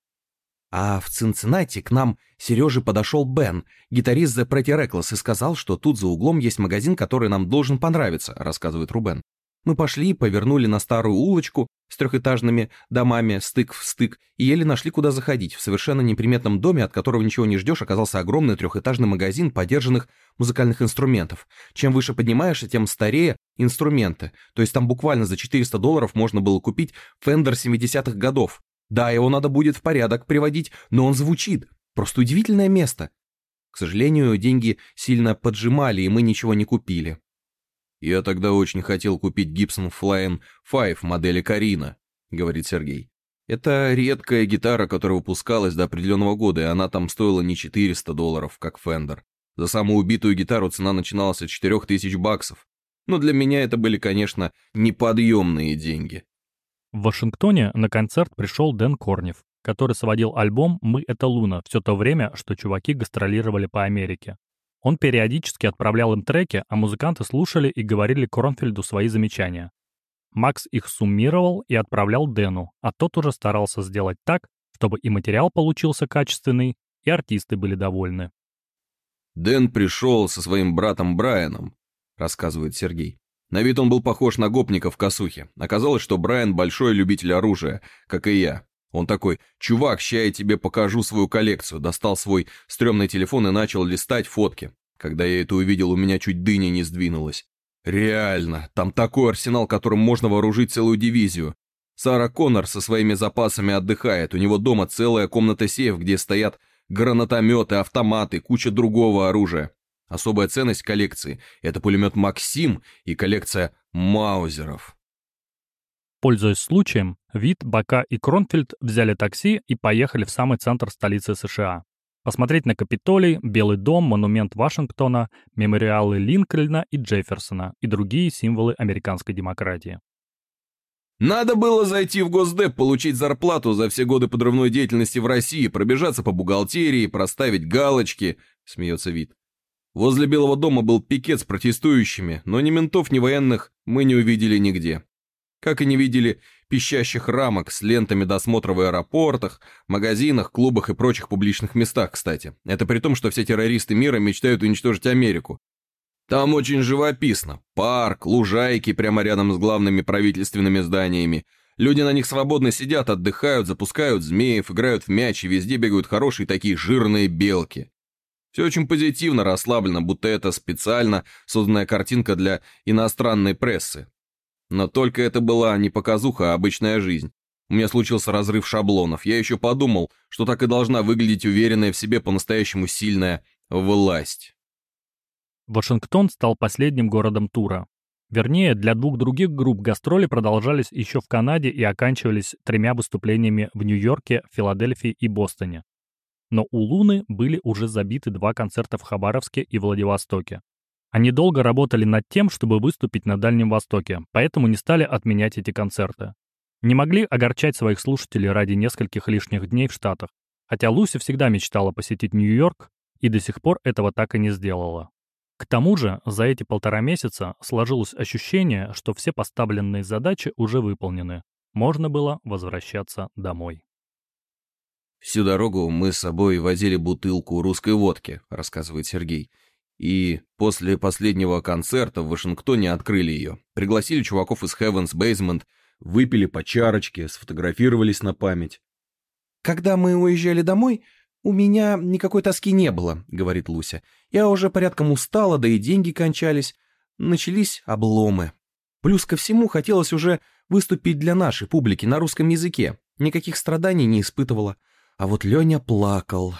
А в Цинциннати к нам Сереже подошел Бен, гитарист The Pretty Reckless, и сказал, что тут за углом есть магазин, который нам должен понравиться, рассказывает Рубен. Мы пошли, повернули на старую улочку с трехэтажными домами стык в стык и еле нашли, куда заходить. В совершенно неприметном доме, от которого ничего не ждешь, оказался огромный трехэтажный магазин подержанных музыкальных инструментов. Чем выше поднимаешься, тем старее инструменты. То есть там буквально за четыреста долларов можно было купить Fender семидесятых годов. Да, его надо будет в порядок приводить, но он звучит. Просто удивительное место. К сожалению, деньги сильно поджимали, и мы ничего не купили. «Я тогда очень хотел купить Gibson Flying пять модели Карина», — говорит Сергей. Это редкая гитара, которая выпускалась до определенного года, и она там стоила не четыреста долларов, как Fender. За самую убитую гитару цена начиналась от четырех тысяч баксов. Но для меня это были, конечно, неподъемные деньги. В Вашингтоне на концерт пришел Дэн Корнев, который сводил альбом «Мы — это Луна» все то время, что чуваки гастролировали по Америке. Он периодически отправлял им треки, а музыканты слушали и говорили Кронфельду свои замечания. Макс их суммировал и отправлял Дэну, а тот уже старался сделать так, чтобы и материал получился качественный, и артисты были довольны. «Дэн пришел со своим братом Брайаном», — рассказывает Сергей. На вид он был похож на гопника в косухе. Оказалось, что Брайан большой любитель оружия, как и я. Он такой: «Чувак, ща я тебе покажу свою коллекцию», достал свой стрёмный телефон и начал листать фотки. Когда я это увидел, у меня чуть дыня не сдвинулась. Реально, там такой арсенал, которым можно вооружить целую дивизию. Сара Коннор со своими запасами отдыхает, у него дома целая комната-сейф, где стоят гранатометы, автоматы, куча другого оружия. Особая ценность коллекции – это пулемет «Максим» и коллекция маузеров. Пользуясь случаем, Вит, Бока и Кронфельд взяли такси и поехали в самый центр столицы США. Посмотреть на Капитолий, Белый дом, монумент Вашингтона, мемориалы Линкольна и Джефферсона и другие символы американской демократии. Надо было зайти в Госдеп, получить зарплату за все годы подрывной деятельности в России, пробежаться по бухгалтерии, проставить галочки, смеется Вит. Возле Белого дома был пикет с протестующими, но ни ментов, ни военных мы не увидели нигде. Как и не видели пищащих рамок с лентами досмотра в аэропортах, магазинах, клубах и прочих публичных местах, кстати. Это при том, что все террористы мира мечтают уничтожить Америку. Там очень живописно. Парк, лужайки прямо рядом с главными правительственными зданиями. Люди на них свободно сидят, отдыхают, запускают змеев, играют в мяч, и везде бегают хорошие такие жирные белки. Все очень позитивно, расслабленно, будто это специально созданная картинка для иностранной прессы. Но только это была не показуха, а обычная жизнь. У меня случился разрыв шаблонов. Я еще подумал, что так и должна выглядеть уверенная в себе по-настоящему сильная власть. Вашингтон стал последним городом тура. Вернее, для двух других групп гастроли продолжались еще в Канаде и оканчивались тремя выступлениями в Нью-Йорке, Филадельфии и Бостоне. Но у Луны были уже забиты два концерта в Хабаровске и Владивостоке. Они долго работали над тем, чтобы выступить на Дальнем Востоке, поэтому не стали отменять эти концерты. Не могли огорчать своих слушателей ради нескольких лишних дней в Штатах, хотя Луси всегда мечтала посетить Нью-Йорк и до сих пор этого так и не сделала. К тому же, за эти полтора месяца сложилось ощущение, что все поставленные задачи уже выполнены. Можно было возвращаться домой. «Всю дорогу мы с собой возили бутылку русской водки», — рассказывает Сергей. «И после последнего концерта в Вашингтоне открыли ее. Пригласили чуваков из Heaven's Basement, выпили по чарочке, сфотографировались на память». «Когда мы уезжали домой, у меня никакой тоски не было», — говорит Луся. «Я уже порядком устала, да и деньги кончались. Начались обломы. Плюс ко всему хотелось уже выступить для нашей публики на русском языке. Никаких страданий не испытывала. А вот Леня плакал».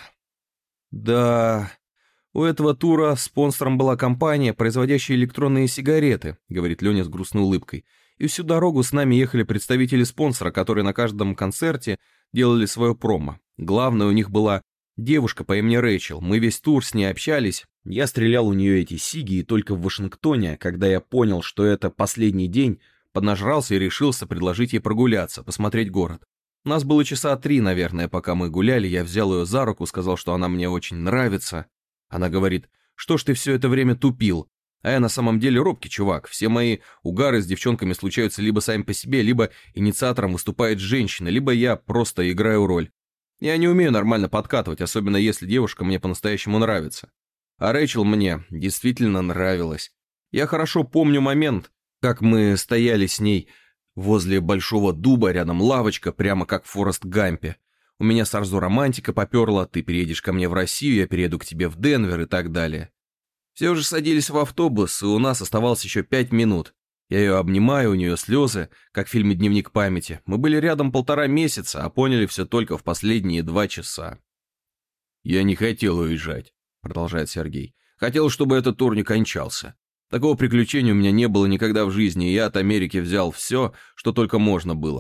«Да, у этого тура спонсором была компания, производящая электронные сигареты», — говорит Леня с грустной улыбкой. «И всю дорогу с нами ехали представители спонсора, которые на каждом концерте делали свое промо. Главное, у них была девушка по имени Рэйчел. Мы весь тур с ней общались. Я стрелял у нее эти сиги, и только в Вашингтоне, когда я понял, что это последний день, поднажрался и решился предложить ей прогуляться, посмотреть город. Нас было часа три, наверное, пока мы гуляли. Я взял ее за руку, сказал, что она мне очень нравится. Она говорит: «Что ж ты все это время тупил?» А я на самом деле робкий чувак. Все мои угары с девчонками случаются либо сами по себе, либо инициатором выступает женщина, либо я просто играю роль. Я не умею нормально подкатывать, особенно если девушка мне по-настоящему нравится. А Рэйчел мне действительно нравилась. Я хорошо помню момент, как мы стояли с ней возле большого дуба, рядом лавочка, прямо как в Форест Гампе. У меня сразу романтика поперла: ты переедешь ко мне в Россию, я перееду к тебе в Денвер и так далее. Все уже садились в автобус, и у нас оставалось еще пять минут. Я ее обнимаю, у нее слезы, как в фильме «Дневник памяти». Мы были рядом полтора месяца, а поняли все только в последние два часа. «Я не хотел уезжать», — продолжает Сергей. «Хотел, чтобы этот тур не кончался. Такого приключения у меня не было никогда в жизни, и я от Америки взял все, что только можно было.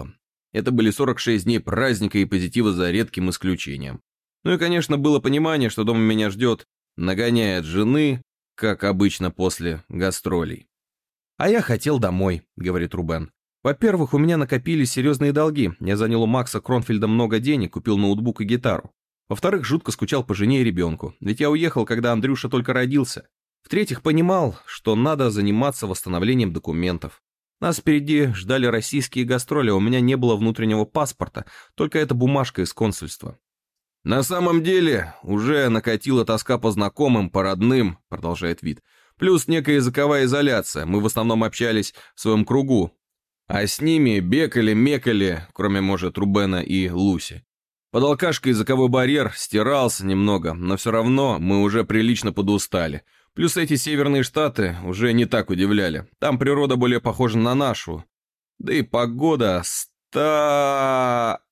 Это были сорок шесть дней праздника и позитива за редким исключением. Ну и, конечно, было понимание, что дома меня ждет нагоняя от жены, как обычно после гастролей. «А я хотел домой», — говорит Рубен. «Во-первых, у меня накопились серьезные долги. Я занял у Макса Кронфельда много денег, купил ноутбук и гитару. Во-вторых, жутко скучал по жене и ребенку, ведь я уехал, когда Андрюша только родился. В-третьих, понимал, что надо заниматься восстановлением документов. Нас впереди ждали российские гастроли, а у меня не было внутреннего паспорта, только эта бумажка из консульства». «На самом деле, уже накатила тоска по знакомым, по родным», — продолжает Вит. «Плюс некая языковая изоляция, мы в основном общались в своем кругу. А с ними бекали-мекали, кроме, может, Рубена и Луси. Под алкашкой языковой барьер стирался немного, но все равно мы уже прилично подустали. Плюс эти северные штаты уже не так удивляли. Там природа более похожа на нашу. Да и погода ста...»